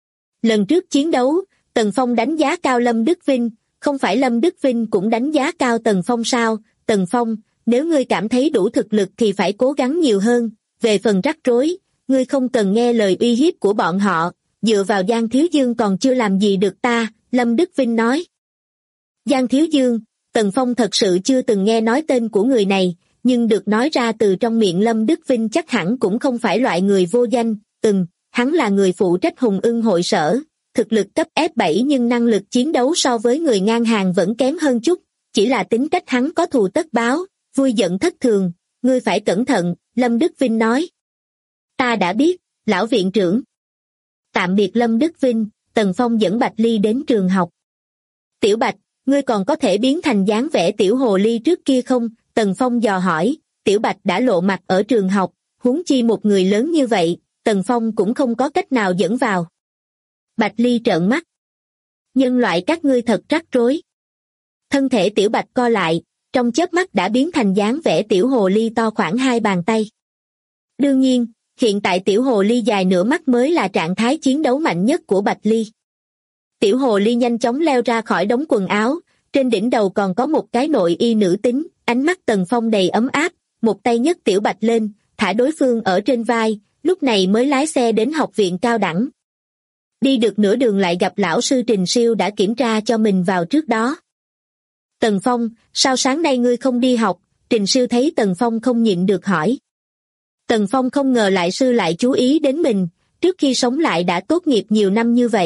Lần trước chiến đấu, Tần Phong đánh giá cao Lâm Đức Vinh, không phải Lâm Đức Vinh cũng đánh giá cao Tần Phong sao? Tần Phong, nếu ngươi cảm thấy đủ thực lực thì phải cố gắng nhiều hơn, về phần rắc rối, ngươi không cần nghe lời uy hiếp của bọn họ, dựa vào Giang Thiếu Dương còn chưa làm gì được ta, Lâm Đức Vinh nói. Giang Thiếu Dương, Tần Phong thật sự chưa từng nghe nói tên của người này, nhưng được nói ra từ trong miệng Lâm Đức Vinh chắc hẳn cũng không phải loại người vô danh, hắn là người phụ trách Hùng Ưng hội sở, thực lực cấp F7 nhưng năng lực chiến đấu so với người ngang hàng vẫn kém hơn chút, chỉ là tính cách hắn có thù tất báo, vui giận thất thường, ngươi phải cẩn thận, Lâm Đức Vinh nói. Ta đã biết, lão viện trưởng. Tạm biệt Lâm Đức Vinh, Tần Phong dẫn Bạch Ly đến trường học. Tiểu Bạch, ngươi còn có thể biến thành dáng vẻ tiểu hồ ly trước kia không? Tần Phong dò hỏi, Tiểu Bạch đã lộ mặt ở trường học, huống chi một người lớn như vậy, Tần Phong cũng không có cách nào dẫn vào. Bạch Ly trợn mắt. Nhân loại các ngươi thật rắc rối. Thân thể Tiểu Bạch co lại, trong chớp mắt đã biến thành dáng vẻ tiểu hồ ly to khoảng 2 bàn tay. Đương nhiên, hiện tại tiểu hồ ly dài nửa mắt mới là trạng thái chiến đấu mạnh nhất của Bạch Ly. Tiểu hồ ly nhanh chóng leo ra khỏi đống quần áo, trên đỉnh đầu còn có một cái nội y nữ tính, ánh mắt Tần Phong đầy ấm áp, một tay nhấc Tiểu Bạch lên, thả đối phương ở trên vai, lúc này mới lái xe đến học viện cao đẳng. Đi được nửa đường lại gặp lão sư Trình Siêu đã kiểm tra cho mình vào trước đó. Tần Phong, sao sáng nay ngươi không đi học? Trình Siêu thấy Tần Phong không nhịn được hỏi. Tần Phong không ngờ lại sư lại chú ý đến mình, trước khi sống lại đã tốt nghiệp nhiều năm như vậy,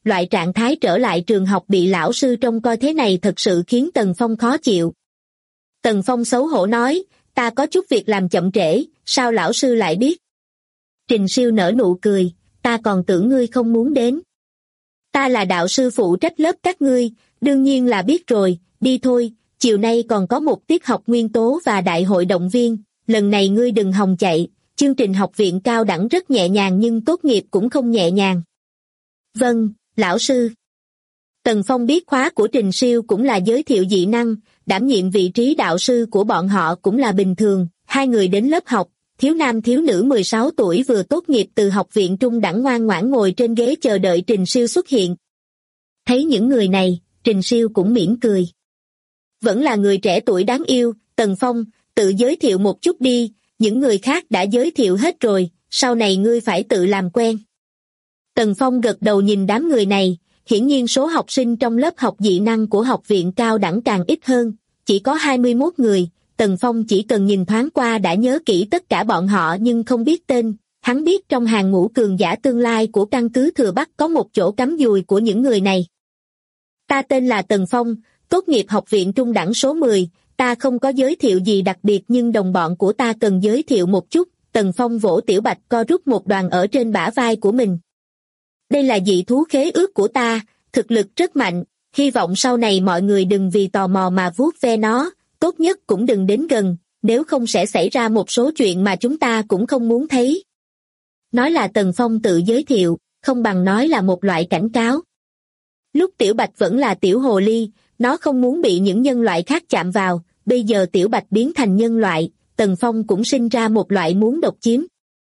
loại trạng thái trở lại trường học bị lão sư trông coi thế này thật sự khiến Tần Phong khó chịu. Tần Phong xấu hổ nói, ta có chút việc làm chậm trễ, sao lão sư lại biết? Trình Siêu nở nụ cười, ta còn tưởng ngươi không muốn đến. Ta là đạo sư phụ trách lớp các ngươi, đương nhiên là biết rồi, đi thôi, chiều nay còn có một tiết học nguyên tố và đại hội động viên, lần này ngươi đừng hòng chạy, chương trình học viện cao đẳng rất nhẹ nhàng nhưng tốt nghiệp cũng không nhẹ nhàng. Vâng, lão sư. Tần Phong biết khóa của Trình Siêu cũng là giới thiệu dị năng, đảm nhiệm vị trí đạo sư của bọn họ cũng là bình thường, hai người đến lớp học, thiếu nam thiếu nữ 16 tuổi vừa tốt nghiệp từ học viện trung đẳng ngoan ngoãn ngồi trên ghế chờ đợi Trình Siêu xuất hiện. Thấy những người này, Trình Siêu cũng mỉm cười. Vẫn là người trẻ tuổi đáng yêu, Tần Phong, tự giới thiệu một chút đi, những người khác đã giới thiệu hết rồi, sau này ngươi phải tự làm quen. Tần Phong gật đầu nhìn đám người này, hiển nhiên số học sinh trong lớp học dị năng của học viện cao đẳng càng ít hơn, chỉ có 21 người, Tần Phong chỉ cần nhìn thoáng qua đã nhớ kỹ tất cả bọn họ nhưng không biết tên, hắn biết trong hàng ngũ cường giả tương lai của căn cứ Thừa Bắc có một chỗ cắm dùi của những người này. Ta tên là Tần Phong, tốt nghiệp học viện trung đẳng số 10, ta không có giới thiệu gì đặc biệt nhưng đồng bọn của ta cần giới thiệu một chút, Tần Phong vỗ Tiểu Bạch co rút một đoàn ở trên bả vai của mình. Đây là dị thú khế ước của ta, thực lực rất mạnh, hy vọng sau này mọi người đừng vì tò mò mà vuốt ve nó, tốt nhất cũng đừng đến gần, nếu không sẽ xảy ra một số chuyện mà chúng ta cũng không muốn thấy. Nói là Tần Phong tự giới thiệu, không bằng nói là một loại cảnh cáo. Lúc Tiểu Bạch vẫn là tiểu hồ ly, nó không muốn bị những nhân loại khác chạm vào, bây giờ Tiểu Bạch biến thành nhân loại, Tần Phong cũng sinh ra một loại muốn độc chiếm.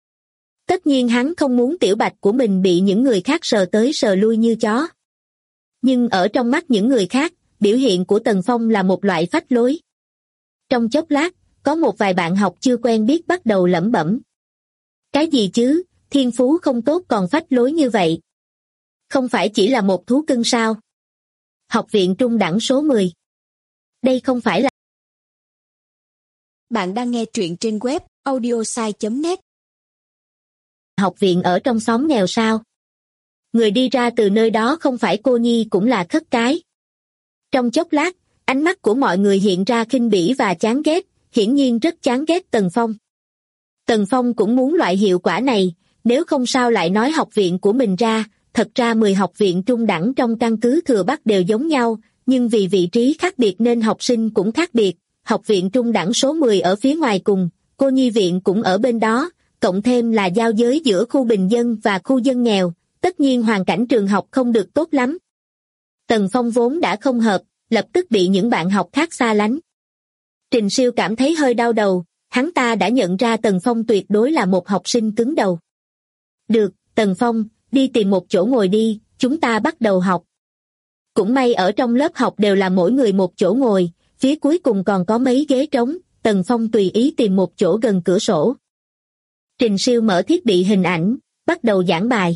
Tất nhiên hắn không muốn Tiểu Bạch của mình bị những người khác sờ tới sờ lui như chó. Nhưng ở trong mắt những người khác, biểu hiện của Tần Phong là một loại phách lối. Trong chốc lát, có một vài bạn học chưa quen biết bắt đầu lẩm bẩm. Cái gì chứ, thiên phú không tốt còn phách lối như vậy. Không phải chỉ là một thú cưng sao? Học viện trung đẳng số 10. Đây không phải là... Bạn đang nghe truyện trên web audiosai.net. Học viện ở trong xóm nghèo sao? Người đi ra từ nơi đó không phải cô nhi cũng là khất cái. Trong chốc lát, ánh mắt của mọi người hiện ra khinh bỉ và chán ghét, hiển nhiên rất chán ghét Tần Phong. Tần Phong cũng muốn loại hiệu quả này, nếu không sao lại nói học viện của mình ra, thật ra 10 học viện trung đẳng trong căn cứ Thừa Bắc đều giống nhau, nhưng vì vị trí khác biệt nên học sinh cũng khác biệt, học viện trung đẳng số 10 ở phía ngoài cùng, cô nhi viện cũng ở bên đó, cộng thêm là giao giới giữa khu bình dân và khu dân nghèo, tất nhiên hoàn cảnh trường học không được tốt lắm. Tần Phong vốn đã không hợp, lập tức bị những bạn học khác xa lánh. Trình Siêu cảm thấy hơi đau đầu, hắn ta đã nhận ra Tần Phong tuyệt đối là một học sinh cứng đầu. Được, Tần Phong, đi tìm một chỗ ngồi đi, chúng ta bắt đầu học. Cũng may ở trong lớp học đều là mỗi người một chỗ ngồi, phía cuối cùng còn có mấy ghế trống, Tần Phong tùy ý tìm một chỗ gần cửa sổ. Trình Siêu mở thiết bị hình ảnh, bắt đầu giảng bài.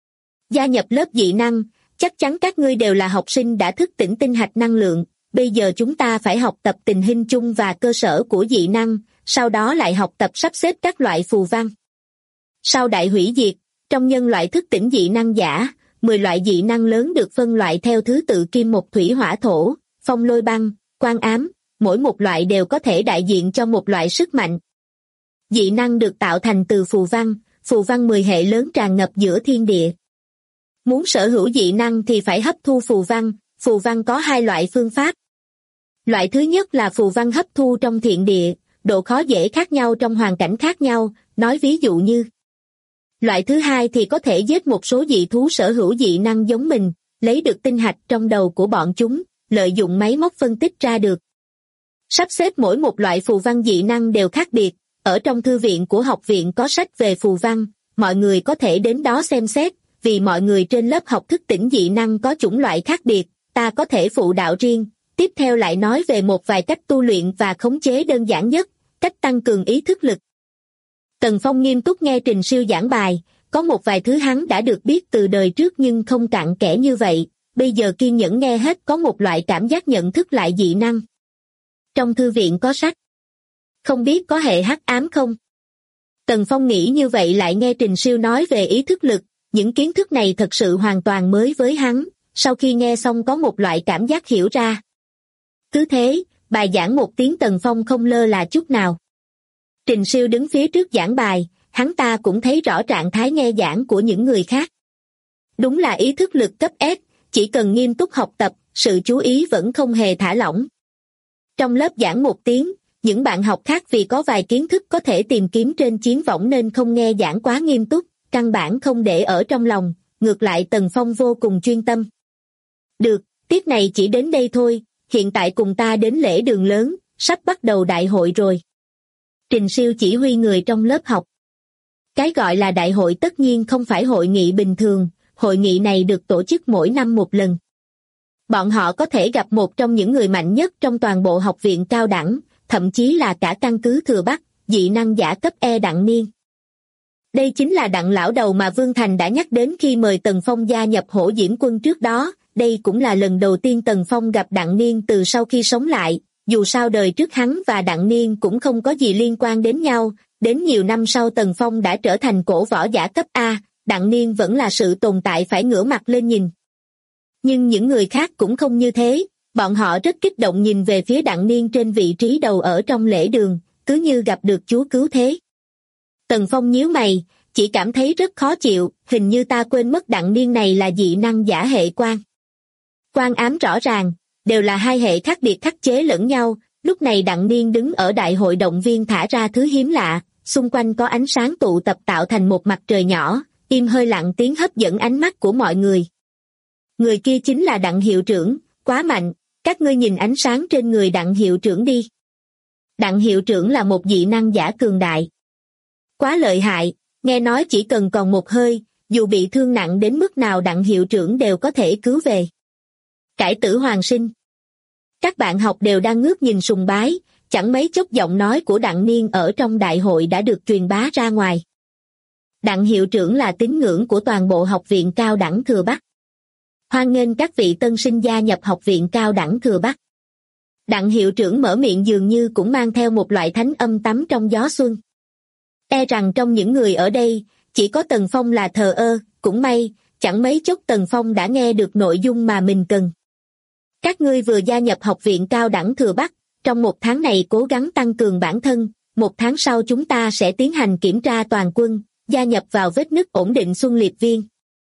Gia nhập lớp dị năng, chắc chắn các ngươi đều là học sinh đã thức tỉnh tinh hạch năng lượng, bây giờ chúng ta phải học tập tình hình chung và cơ sở của dị năng, sau đó lại học tập sắp xếp các loại phù văn. Sau đại hủy diệt, trong nhân loại thức tỉnh dị năng giả, 10 loại dị năng lớn được phân loại theo thứ tự kim một thủy hỏa thổ, phong lôi băng, quang ám, mỗi một loại đều có thể đại diện cho một loại sức mạnh. Dị năng được tạo thành từ phù văn 10 hệ lớn tràn ngập giữa thiên địa. Muốn sở hữu dị năng thì phải hấp thu phù văn có hai loại phương pháp. Loại thứ nhất là phù văn hấp thu trong thiên địa, độ khó dễ khác nhau trong hoàn cảnh khác nhau, nói ví dụ như. Loại thứ hai thì có thể giết một số dị thú sở hữu dị năng giống mình, lấy được tinh hạch trong đầu của bọn chúng, lợi dụng máy móc phân tích ra được. Sắp xếp mỗi một loại phù văn dị năng đều khác biệt, ở trong thư viện của học viện có sách về phù văn, mọi người có thể đến đó xem xét, vì mọi người trên lớp học thức tỉnh dị năng có chủng loại khác biệt, ta có thể phụ đạo riêng, tiếp theo lại nói về một vài cách tu luyện và khống chế đơn giản nhất, cách tăng cường ý thức lực. Tần Phong nghiêm túc nghe Trình Siêu giảng bài, có một vài thứ hắn đã được biết từ đời trước nhưng không cặn kẽ như vậy, bây giờ kiên nhẫn nghe hết có một loại cảm giác nhận thức lại dị năng. Trong thư viện có sách. Không biết có hệ hắc ám không? Tần Phong nghĩ như vậy lại nghe Trình Siêu nói về ý thức lực, những kiến thức này thật sự hoàn toàn mới với hắn, sau khi nghe xong có một loại cảm giác hiểu ra. Cứ thế, bài giảng một tiếng Tần Phong không lơ là chút nào. Trình Siêu đứng phía trước giảng bài, hắn ta cũng thấy rõ trạng thái nghe giảng của những người khác. Đúng là ý thức lực cấp S, chỉ cần nghiêm túc học tập, sự chú ý vẫn không hề thả lỏng. Trong lớp giảng một tiếng, những bạn học khác vì có vài kiến thức có thể tìm kiếm trên chiến võng nên không nghe giảng quá nghiêm túc, căn bản không để ở trong lòng, ngược lại Tần Phong vô cùng chuyên tâm. Được, tiết này chỉ đến đây thôi, hiện tại cùng ta đến lễ đường lớn, sắp bắt đầu đại hội rồi. Trình Siêu chỉ huy người trong lớp học. Cái gọi là đại hội tất nhiên không phải hội nghị bình thường, hội nghị này được tổ chức mỗi năm một lần. Bọn họ có thể gặp một trong những người mạnh nhất trong toàn bộ học viện cao đẳng, thậm chí là cả căn cứ Thừa Bắc, dị năng giả cấp E Đặng Niên. Đây chính là Đặng lão đầu mà Vương Thành đã nhắc đến khi mời Tần Phong gia nhập Hổ Diễm quân trước đó, đây cũng là lần đầu tiên Tần Phong gặp Đặng Niên từ sau khi sống lại, dù sao đời trước hắn và Đặng Niên cũng không có gì liên quan đến nhau, đến nhiều năm sau Tần Phong đã trở thành cổ võ giả cấp A, Đặng Niên vẫn là sự tồn tại phải ngửa mặt lên nhìn. Nhưng những người khác cũng không như thế, bọn họ rất kích động nhìn về phía Đặng Niên trên vị trí đầu ở trong lễ đường, cứ như gặp được Chúa cứu thế. Tần Phong nhíu mày, chỉ cảm thấy rất khó chịu, hình như ta quên mất Đặng Niên này là dị năng giả hệ quan. Quan ám rõ ràng, đều là hai hệ khác biệt khắc chế lẫn nhau, lúc này Đặng Niên đứng ở đại hội động viên thả ra thứ hiếm lạ, xung quanh có ánh sáng tụ tập tạo thành một mặt trời nhỏ, im hơi lặng tiếng hấp dẫn ánh mắt của mọi người. Người kia chính là Đặng hiệu trưởng, quá mạnh, các ngươi nhìn ánh sáng trên người Đặng hiệu trưởng đi. Đặng hiệu trưởng là một dị năng giả cường đại. Quá lợi hại, nghe nói chỉ cần còn một hơi, dù bị thương nặng đến mức nào Đặng hiệu trưởng đều có thể cứu về. Cải tử hoàn sinh. Các bạn học đều đang ngước nhìn sùng bái, chẳng mấy chốc giọng nói của Đặng Niên ở trong đại hội đã được truyền bá ra ngoài. Đặng hiệu trưởng là tín ngưỡng của toàn bộ học viện cao đẳng Thừa Bắc. Hoan nghênh các vị tân sinh gia nhập học viện cao đẳng Thừa Bắc. Đặng hiệu trưởng mở miệng dường như cũng mang theo một loại thánh âm tắm trong gió xuân. E rằng trong những người ở đây, chỉ có Tần Phong là thờ ơ, cũng may, chẳng mấy chốc Tần Phong đã nghe được nội dung mà mình cần. Các ngươi vừa gia nhập học viện cao đẳng Thừa Bắc, trong một tháng này cố gắng tăng cường bản thân, một tháng sau chúng ta sẽ tiến hành kiểm tra toàn quân, gia nhập vào vết nứt ổn định Xuân Liệp Viên.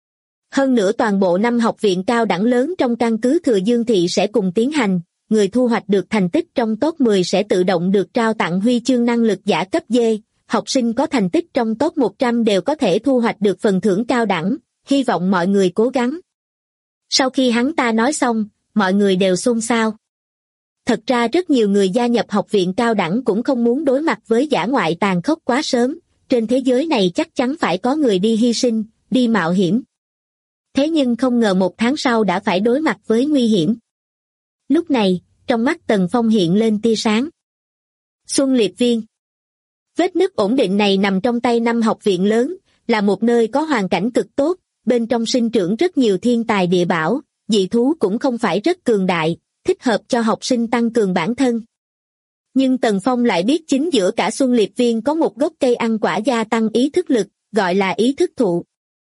Hơn nữa toàn bộ năm học viện cao đẳng lớn trong căn cứ Thừa Dương Thị sẽ cùng tiến hành, người thu hoạch được thành tích trong top 10 sẽ tự động được trao tặng huy chương năng lực giả cấp D, học sinh có thành tích trong top 100 đều có thể thu hoạch được phần thưởng cao đẳng, hy vọng mọi người cố gắng. Sau khi hắn ta nói xong, mọi người đều xôn xao. Thật ra rất nhiều người gia nhập học viện cao đẳng cũng không muốn đối mặt với dã ngoại tàn khốc quá sớm, trên thế giới này chắc chắn phải có người đi hy sinh, đi mạo hiểm. Thế nhưng không ngờ một tháng sau đã phải đối mặt với nguy hiểm. Lúc này, trong mắt Tần Phong hiện lên tia sáng. Xuân Liệp Viên. Vết nứt ổn định này nằm trong tay 5 học viện lớn, là một nơi có hoàn cảnh cực tốt, bên trong sinh trưởng rất nhiều thiên tài địa bảo, dị thú cũng không phải rất cường đại, thích hợp cho học sinh tăng cường bản thân. Nhưng Tần Phong lại biết chính giữa cả Xuân Liệp Viên có một gốc cây ăn quả gia tăng ý thức lực, gọi là ý thức thụ.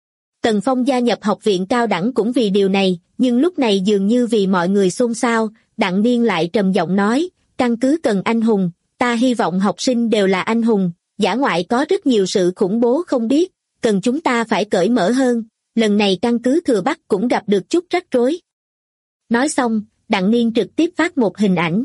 Tần Phong gia nhập học viện cao đẳng cũng vì điều này, nhưng lúc này dường như vì mọi người xôn xao, Đặng Niên lại trầm giọng nói, căn cứ cần anh hùng, ta hy vọng học sinh đều là anh hùng, dã ngoại có rất nhiều sự khủng bố không biết, cần chúng ta phải cởi mở hơn, lần này căn cứ Thừa Bắc cũng gặp được chút rắc rối. Nói xong, Đặng Niên trực tiếp phát một hình ảnh.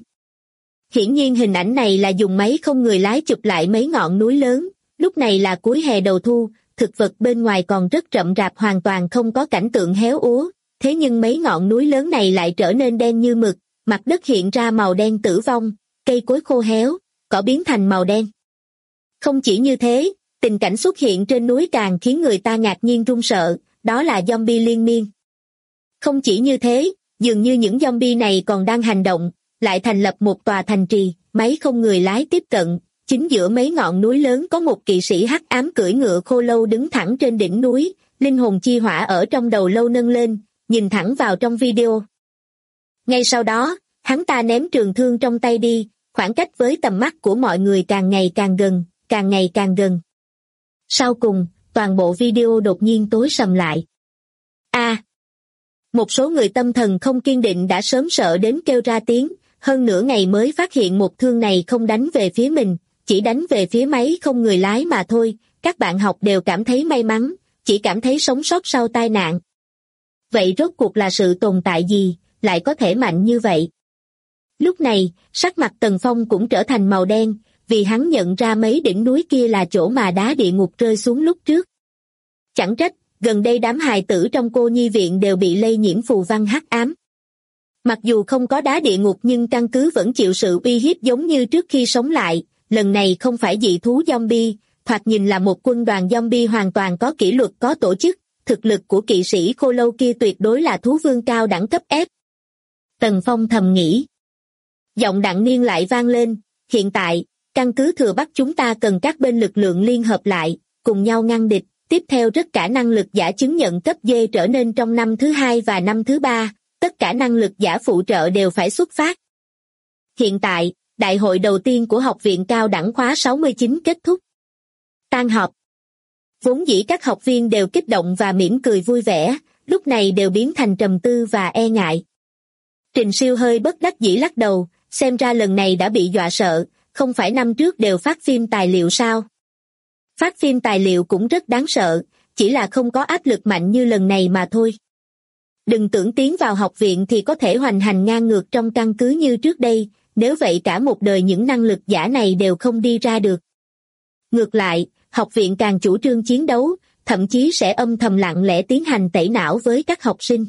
Hiển nhiên hình ảnh này là dùng máy không người lái chụp lại mấy ngọn núi lớn, lúc này là cuối hè đầu thu, thực vật bên ngoài còn rất rậm rạp hoàn toàn không có cảnh tượng héo úa, thế nhưng mấy ngọn núi lớn này lại trở nên đen như mực, mặt đất hiện ra màu đen tử vong, cây cối khô héo, cỏ biến thành màu đen. Không chỉ như thế, tình cảnh xuất hiện trên núi càng khiến người ta ngạc nhiên run sợ, đó là zombie liên miên. Không chỉ như thế, dường như những zombie này còn đang hành động, lại thành lập một tòa thành trì, máy không người lái tiếp cận, chính giữa mấy ngọn núi lớn có một kỵ sĩ hắc ám cưỡi ngựa khô lâu đứng thẳng trên đỉnh núi, linh hồn chi hỏa ở trong đầu lâu nâng lên, nhìn thẳng vào trong video. Ngay sau đó, hắn ta ném trường thương trong tay đi, khoảng cách với tầm mắt của mọi người càng ngày càng gần, càng ngày càng gần. Sau cùng, toàn bộ video đột nhiên tối sầm lại. Một số người tâm thần không kiên định đã sớm sợ đến kêu ra tiếng, hơn nửa ngày mới phát hiện một thương này không đánh về phía mình, chỉ đánh về phía máy không người lái mà thôi. Các bạn học đều cảm thấy may mắn, chỉ cảm thấy sống sót sau tai nạn. Vậy rốt cuộc là sự tồn tại gì, lại có thể mạnh như vậy? Lúc này, sắc mặt Tần Phong cũng trở thành màu đen, vì hắn nhận ra mấy đỉnh núi kia là chỗ mà đá địa ngục rơi xuống lúc trước. Chẳng trách, gần đây đám hài tử trong cô nhi viện đều bị lây nhiễm phù văn hắc ám. Mặc dù không có đá địa ngục nhưng căn cứ vẫn chịu sự uy hiếp giống như trước khi sống lại, lần này không phải dị thú zombie, thoạt nhìn là một quân đoàn zombie hoàn toàn có kỷ luật có tổ chức, thực lực của kỵ sĩ khô lâu kia tuyệt đối là thú vương cao đẳng cấp F. Tần Phong thầm nghĩ. Giọng Đặng Niên lại vang lên, hiện tại, căn cứ Thừa Bắc chúng ta cần các bên lực lượng liên hợp lại, cùng nhau ngăn địch, tiếp theo tất cả năng lực giả chứng nhận cấp D trở nên trong năm thứ 2 và năm thứ 3, tất cả năng lực giả phụ trợ đều phải xuất phát. Hiện tại, đại hội đầu tiên của học viện cao đẳng khóa 69 kết thúc. Tan họp. Vốn dĩ các học viên đều kích động và mỉm cười vui vẻ, lúc này đều biến thành trầm tư và e ngại. Trình Siêu hơi bất đắc dĩ lắc đầu, xem ra lần này đã bị dọa sợ, không phải năm trước đều phát phim tài liệu sao? Phát phim tài liệu cũng rất đáng sợ, chỉ là không có áp lực mạnh như lần này mà thôi. Đừng tưởng tiến vào học viện thì có thể hoành hành ngang ngược trong căn cứ như trước đây, nếu vậy cả một đời những năng lực giả này đều không đi ra được. Ngược lại, học viện càng chủ trương chiến đấu, thậm chí sẽ âm thầm lặng lẽ tiến hành tẩy não với các học sinh.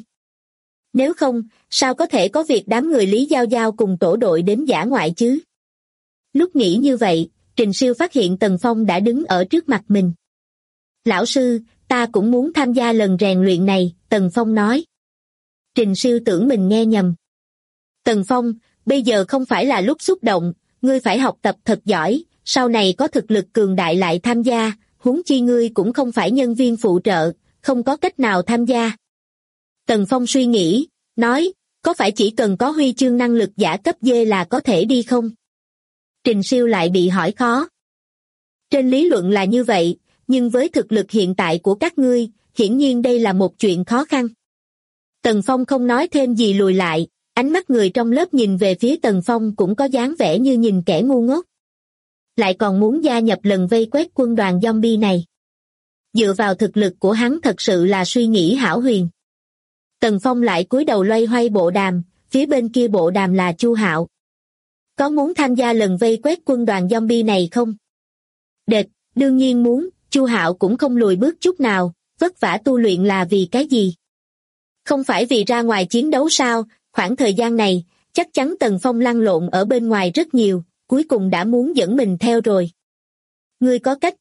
Nếu không, sao có thể có việc đám người Lý Giao Giao cùng tổ đội đến dã ngoại chứ? Lúc nghĩ như vậy, Trình Siêu phát hiện Tần Phong đã đứng ở trước mặt mình. Lão sư, ta cũng muốn tham gia lần rèn luyện này, Tần Phong nói. Trình Siêu tưởng mình nghe nhầm. Tần Phong, bây giờ không phải là lúc xúc động, ngươi phải học tập thật giỏi, sau này có thực lực cường đại lại tham gia, huống chi ngươi cũng không phải nhân viên phụ trợ, không có cách nào tham gia. Tần Phong suy nghĩ, nói, có phải chỉ cần có huy chương năng lực giả cấp D là có thể đi không? Trình Siêu lại bị hỏi khó. Trên lý luận là như vậy, nhưng với thực lực hiện tại của các ngươi, hiển nhiên đây là một chuyện khó khăn. Tần Phong không nói thêm gì lùi lại, ánh mắt người trong lớp nhìn về phía Tần Phong cũng có dáng vẻ như nhìn kẻ ngu ngốc. Lại còn muốn gia nhập lần vây quét quân đoàn zombie này. Dựa vào thực lực của hắn thật sự là suy nghĩ hão huyền. Tần Phong lại cúi đầu loay hoay bộ đàm, phía bên kia bộ đàm là Chu Hạo. Có muốn tham gia lần vây quét quân đoàn zombie này không? Đệt, đương nhiên muốn, Chu Hạo cũng không lùi bước chút nào, vất vả tu luyện là vì cái gì? Không phải vì ra ngoài chiến đấu sao, khoảng thời gian này, chắc chắn Tần Phong lăn lộn ở bên ngoài rất nhiều, cuối cùng đã muốn dẫn mình theo rồi. Ngươi có cách?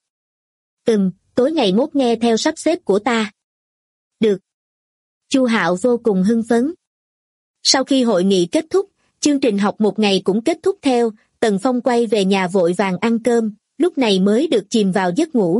Tối ngày mốt nghe theo sắp xếp của ta. Được. Chu Hạo vô cùng hưng phấn. Sau khi hội nghị kết thúc, chương trình học một ngày cũng kết thúc theo, Tần Phong quay về nhà vội vàng ăn cơm, lúc này mới được chìm vào giấc ngủ.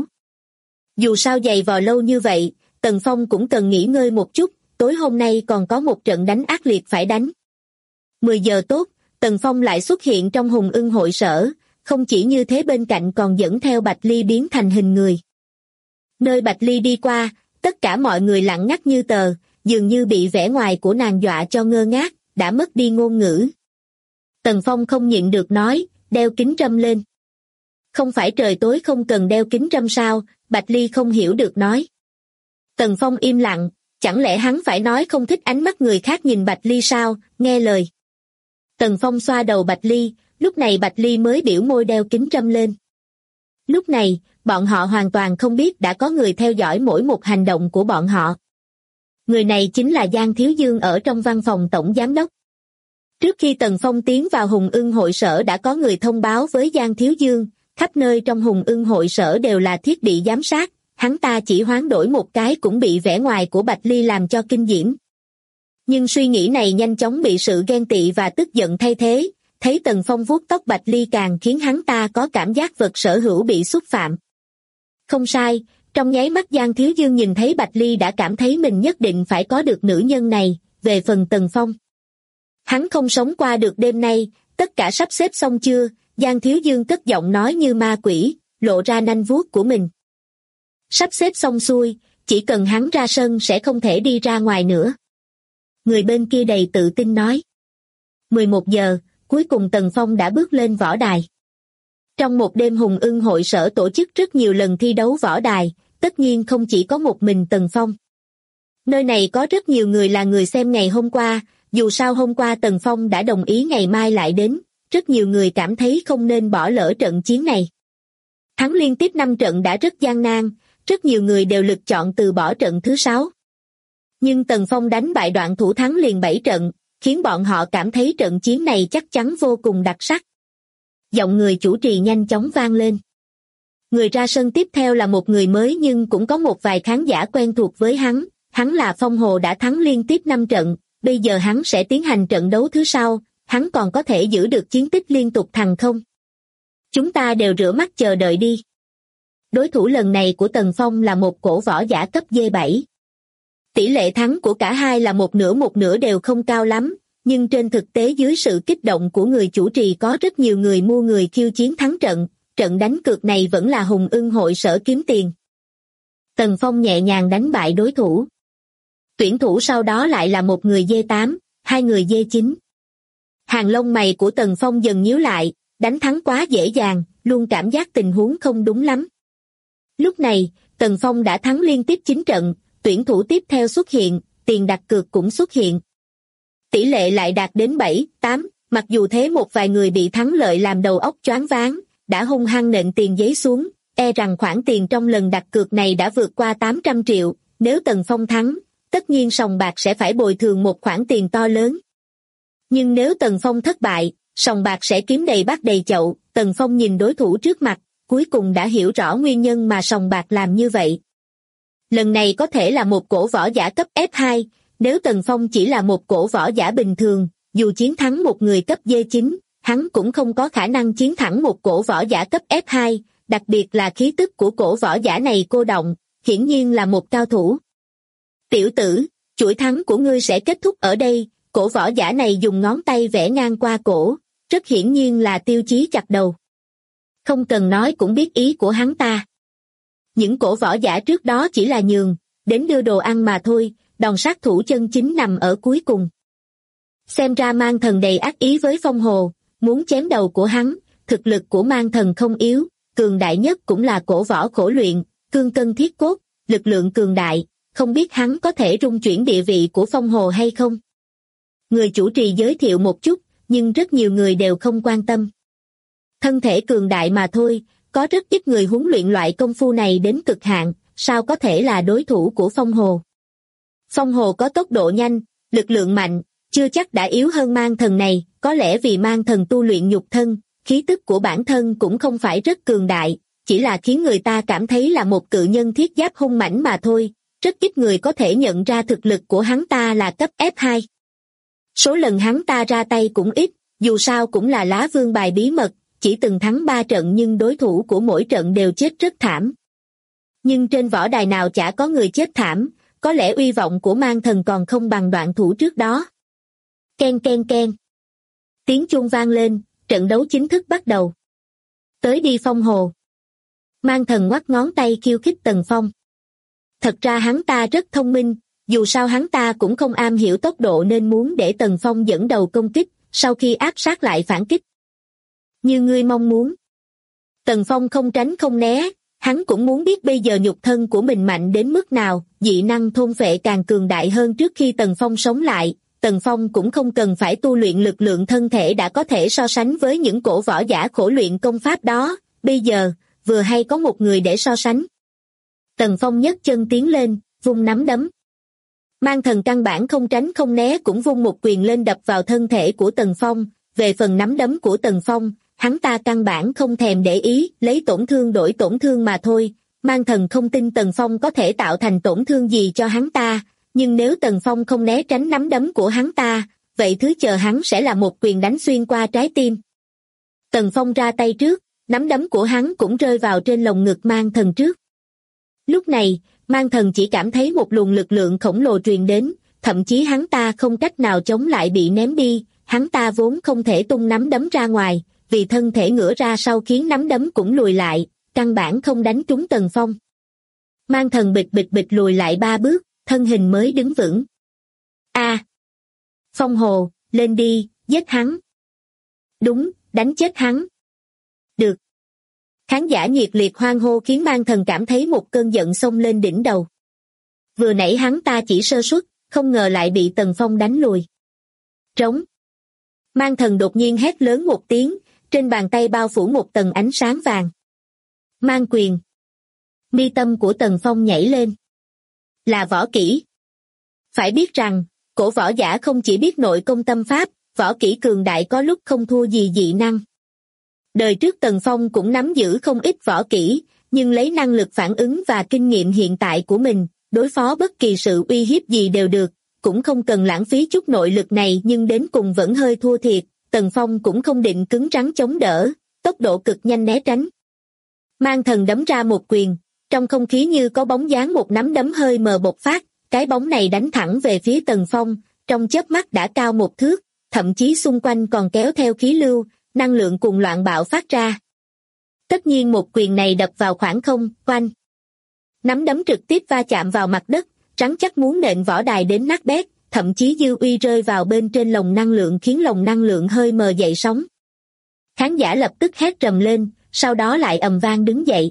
Dù sao giày vò lâu như vậy, Tần Phong cũng cần nghỉ ngơi một chút, tối hôm nay còn có một trận đánh ác liệt phải đánh. 10 giờ tốt, Tần Phong lại xuất hiện trong Hùng Ưng hội sở, không chỉ như thế bên cạnh còn dẫn theo Bạch Ly biến thành hình người. Nơi Bạch Ly đi qua, tất cả mọi người lặng ngắt như tờ, dường như bị vẻ ngoài của nàng dọa cho ngơ ngác, đã mất đi ngôn ngữ. Tần Phong không nhịn được nói, đeo kính râm lên. Không phải trời tối không cần đeo kính râm sao, Bạch Ly không hiểu được nói. Tần Phong im lặng, chẳng lẽ hắn phải nói không thích ánh mắt người khác nhìn Bạch Ly sao, nghe lời. Tần Phong xoa đầu Bạch Ly, lúc này Bạch Ly mới biểu môi đeo kính râm lên. Lúc này, bọn họ hoàn toàn không biết đã có người theo dõi mỗi một hành động của bọn họ. Người này chính là Giang Thiếu Dương ở trong văn phòng tổng giám đốc. Trước khi Tần Phong tiến vào Hùng Ưng hội sở đã có người thông báo với Giang Thiếu Dương, khắp nơi trong Hùng Ưng hội sở đều là thiết bị giám sát, hắn ta chỉ hoán đổi một cái cũng bị vẻ ngoài của Bạch Ly làm cho kinh diễm. Nhưng suy nghĩ này nhanh chóng bị sự ghen tị và tức giận thay thế, thấy Tần Phong vuốt tóc Bạch Ly càng khiến hắn ta có cảm giác vật sở hữu bị xúc phạm. Không sai, trong nháy mắt Giang Thiếu Dương nhìn thấy Bạch Ly đã cảm thấy mình nhất định phải có được nữ nhân này, về phần Tần Phong. Hắn không sống qua được đêm nay, tất cả sắp xếp xong chưa, Giang Thiếu Dương cất giọng nói như ma quỷ, lộ ra nanh vuốt của mình. Sắp xếp xong xuôi, chỉ cần hắn ra sân sẽ không thể đi ra ngoài nữa. Người bên kia đầy tự tin nói. 11 giờ, cuối cùng Tần Phong đã bước lên võ đài. Trong một đêm Hùng Ưng hội sở tổ chức rất nhiều lần thi đấu võ đài, tất nhiên không chỉ có một mình Tần Phong. Nơi này có rất nhiều người là người xem ngày hôm qua, dù sao hôm qua Tần Phong đã đồng ý ngày mai lại đến, rất nhiều người cảm thấy không nên bỏ lỡ trận chiến này. Thắng liên tiếp 5 trận đã rất gian nan, rất nhiều người đều lựa chọn từ bỏ trận thứ 6. Nhưng Tần Phong đánh bại Đoạn Thủ thắng liền 7 trận, khiến bọn họ cảm thấy trận chiến này chắc chắn vô cùng đặc sắc. Giọng người chủ trì nhanh chóng vang lên. Người ra sân tiếp theo là một người mới nhưng cũng có một vài khán giả quen thuộc với hắn là Phong Hồ đã thắng liên tiếp 5 trận, bây giờ hắn sẽ tiến hành trận đấu thứ 6, hắn còn có thể giữ được chiến tích liên tục thằng không? Chúng ta đều rửa mắt chờ đợi đi. Đối thủ lần này của Tần Phong là một cổ võ giả cấp D7. Tỷ lệ thắng của cả hai là một nửa đều không cao lắm, nhưng trên thực tế dưới sự kích động của người chủ trì có rất nhiều người mua người khiêu chiến thắng trận đánh cược này vẫn là Hùng Ưng hội sở kiếm tiền. Tần Phong nhẹ nhàng đánh bại đối thủ. Tuyển thủ sau đó lại là một người D8, hai người D9. Hàng lông mày của Tần Phong dần nhíu lại, đánh thắng quá dễ dàng, luôn cảm giác tình huống không đúng lắm. Lúc này, Tần Phong đã thắng liên tiếp 9 trận, tuyển thủ tiếp theo xuất hiện, tiền đặt cược cũng xuất hiện. Tỷ lệ lại đạt đến 7-8, mặc dù thế một vài người bị thắng lợi làm đầu óc choáng váng, đã hung hăng nện tiền giấy xuống, e rằng khoản tiền trong lần đặt cược này đã vượt qua 800 triệu, nếu Tần Phong thắng, tất nhiên sòng bạc sẽ phải bồi thường một khoản tiền to lớn. Nhưng nếu Tần Phong thất bại, sòng bạc sẽ kiếm đầy bát đầy chậu. Tần Phong nhìn đối thủ trước mặt, cuối cùng đã hiểu rõ nguyên nhân mà sòng bạc làm như vậy. Lần này có thể là một cổ võ giả cấp F2, nếu Tần Phong chỉ là một cổ võ giả bình thường, dù chiến thắng một người cấp D9, hắn cũng không có khả năng chiến thắng một cổ võ giả cấp F2, đặc biệt là khí tức của cổ võ giả này cô động, hiển nhiên là một cao thủ. Tiểu tử, chuỗi thắng của ngươi sẽ kết thúc ở đây. Cổ võ giả này dùng ngón tay vẽ ngang qua cổ, rất hiển nhiên là tiêu chí chặt đầu. Không cần nói cũng biết ý của hắn ta. Những cổ võ giả trước đó chỉ là nhường, đến đưa đồ ăn mà thôi, đòn sát thủ chân chính nằm ở cuối cùng. Xem ra Mang Thần đầy ác ý với Phong Hồ, muốn chém đầu của hắn, thực lực của Mang Thần không yếu, cường đại nhất cũng là cổ võ khổ luyện, cương cân thiết cốt, lực lượng cường đại, không biết hắn có thể rung chuyển địa vị của Phong Hồ hay không. Người chủ trì giới thiệu một chút, nhưng rất nhiều người đều không quan tâm. Thân thể cường đại mà thôi, có rất ít người huấn luyện loại công phu này đến cực hạn, sao có thể là đối thủ của Phong Hồ. Phong Hồ có tốc độ nhanh, lực lượng mạnh, chưa chắc đã yếu hơn Mang Thần này, có lẽ vì Mang Thần tu luyện nhục thân, khí tức của bản thân cũng không phải rất cường đại, chỉ là khiến người ta cảm thấy là một cự nhân thiết giáp hung mãnh mà thôi, rất ít người có thể nhận ra thực lực của hắn ta là cấp F2. Số lần hắn ta ra tay cũng ít, dù sao cũng là lá vương bài bí mật, chỉ từng thắng 3 trận nhưng đối thủ của mỗi trận đều chết rất thảm. Nhưng trên võ đài nào chả có người chết thảm, có lẽ uy vọng của Mang Thần còn không bằng Đoạn Thủ trước đó. Ken ken ken. Tiếng chuông vang lên, trận đấu chính thức bắt đầu. Tới đi Phong Hồ. Mang Thần ngoắc ngón tay khiêu khích Tần Phong. Thật ra hắn ta rất thông minh, dù sao hắn ta cũng không am hiểu tốc độ nên muốn để Tần Phong dẫn đầu công kích, sau khi áp sát lại phản kích. Như ngươi mong muốn. Tần Phong không tránh không né, hắn cũng muốn biết bây giờ nhục thân của mình mạnh đến mức nào, dị năng thôn phệ càng cường đại hơn trước khi Tần Phong sống lại, Tần Phong cũng không cần phải tu luyện lực lượng thân thể đã có thể so sánh với những cổ võ giả khổ luyện công pháp đó, bây giờ, vừa hay có một người để so sánh. Tần Phong nhấc chân tiến lên, vung nắm đấm. Mang Thần căn bản không tránh không né cũng vung một quyền lên đập vào thân thể của Tần Phong, về phần nắm đấm của Tần Phong, hắn ta căn bản không thèm để ý, lấy tổn thương đổi tổn thương mà thôi, Mang Thần không tin Tần Phong có thể tạo thành tổn thương gì cho hắn ta, nhưng nếu Tần Phong không né tránh nắm đấm của hắn ta, vậy thứ chờ hắn sẽ là một quyền đánh xuyên qua trái tim. Tần Phong ra tay trước, nắm đấm của hắn cũng rơi vào trên lồng ngực Mang Thần trước. Lúc này, Mang Thần chỉ cảm thấy một luồng lực lượng khổng lồ truyền đến, thậm chí hắn ta không cách nào chống lại bị ném đi, hắn ta vốn không thể tung nắm đấm ra ngoài, vì thân thể ngửa ra sau khiến nắm đấm cũng lùi lại, căn bản không đánh trúng Tần Phong. Mang Thần bịch bịch bịch lùi lại 3 bước, thân hình mới đứng vững. A! Phong Hồ, lên đi, giết hắn. Đúng, đánh chết hắn. Được. Khán giả nhiệt liệt hoan hô khiến Mang Thần cảm thấy một cơn giận xông lên đỉnh đầu. Vừa nãy hắn ta chỉ sơ suất, không ngờ lại bị Tần Phong đánh lùi. Trống. Mang Thần đột nhiên hét lớn một tiếng, trên bàn tay bao phủ một tầng ánh sáng vàng. Mang quyền. Mi tâm của Tần Phong nhảy lên. Là võ kỹ. Phải biết rằng, cổ võ giả không chỉ biết nội công tâm pháp, võ kỹ cường đại có lúc không thua gì dị năng. Đời trước Tần Phong cũng nắm giữ không ít võ kỹ, nhưng lấy năng lực phản ứng và kinh nghiệm hiện tại của mình, đối phó bất kỳ sự uy hiếp gì đều được, cũng không cần lãng phí chút nội lực này, nhưng đến cùng vẫn hơi thua thiệt. Tần Phong cũng không định cứng rắn chống đỡ, tốc độ cực nhanh né tránh. Mang Thần đấm ra một quyền, trong không khí như có bóng dáng một nắm đấm hơi mờ bộc phát, cái bóng này đánh thẳng về phía Tần Phong, trong chớp mắt đã cao 1 thước, thậm chí xung quanh còn kéo theo khí lưu, năng lượng cuồng loạn bạo phát ra. Tất nhiên một quyền này đập vào khoảng không, oanh. Nắm đấm trực tiếp va chạm vào mặt đất, rắn chắc muốn nện võ đài đến nát bét, thậm chí dư uy rơi vào bên trên lồng năng lượng khiến lồng năng lượng hơi mờ dậy sóng. Khán giả lập tức hét rầm lên, sau đó lại ầm vang đứng dậy.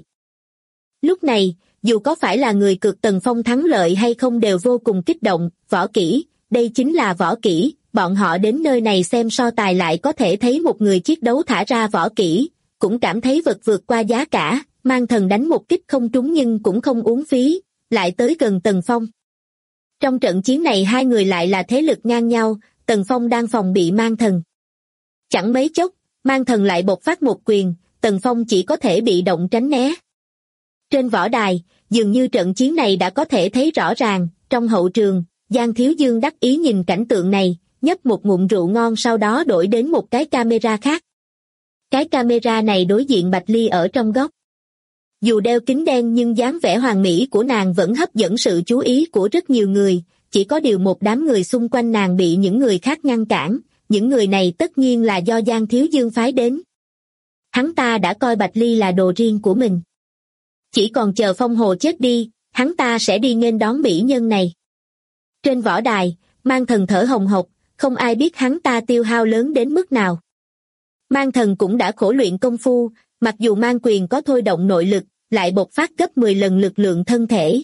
Lúc này, dù có phải là người cược Tần Phong thắng lợi hay không đều vô cùng kích động, võ kỹ, đây chính là võ kỹ, bọn họ đến nơi này xem so tài lại có thể thấy một người chiến đấu thả ra võ kỹ, cũng cảm thấy vật vượt qua giá cả, Mang Thần đánh một kích không trúng nhưng cũng không uổng phí, lại tới gần Tần Phong. Trong trận chiến này hai người lại là thế lực ngang nhau, Tần Phong đang phòng bị Mang Thần. Chẳng mấy chốc, Mang Thần lại bộc phát một quyền, Tần Phong chỉ có thể bị động tránh né. Trên võ đài, dường như trận chiến này đã có thể thấy rõ ràng, trong hậu trường, Giang Thiếu Dương đắc ý nhìn cảnh tượng này, nhấp một ngụm rượu ngon sau đó đổi đến một cái camera khác. Cái camera này đối diện Bạch Ly ở trong góc. Dù đeo kính đen nhưng dáng vẻ hoàn mỹ của nàng vẫn hấp dẫn sự chú ý của rất nhiều người, chỉ có điều một đám người xung quanh nàng bị những người khác ngăn cản, những người này tất nhiên là do Giang Thiếu Dương phái đến. Hắn ta đã coi Bạch Ly là đồ riêng của mình. Chỉ còn chờ Phong Hồ chết đi, hắn ta sẽ đi nghênh đón mỹ nhân này. Trên võ đài, Mang Thần thở hồng hộc, không ai biết hắn ta tiêu hao lớn đến mức nào. Mang Thần cũng đã khổ luyện công phu, mặc dù mang quyền có thôi động nội lực, lại bộc phát gấp 10 lần lực lượng thân thể.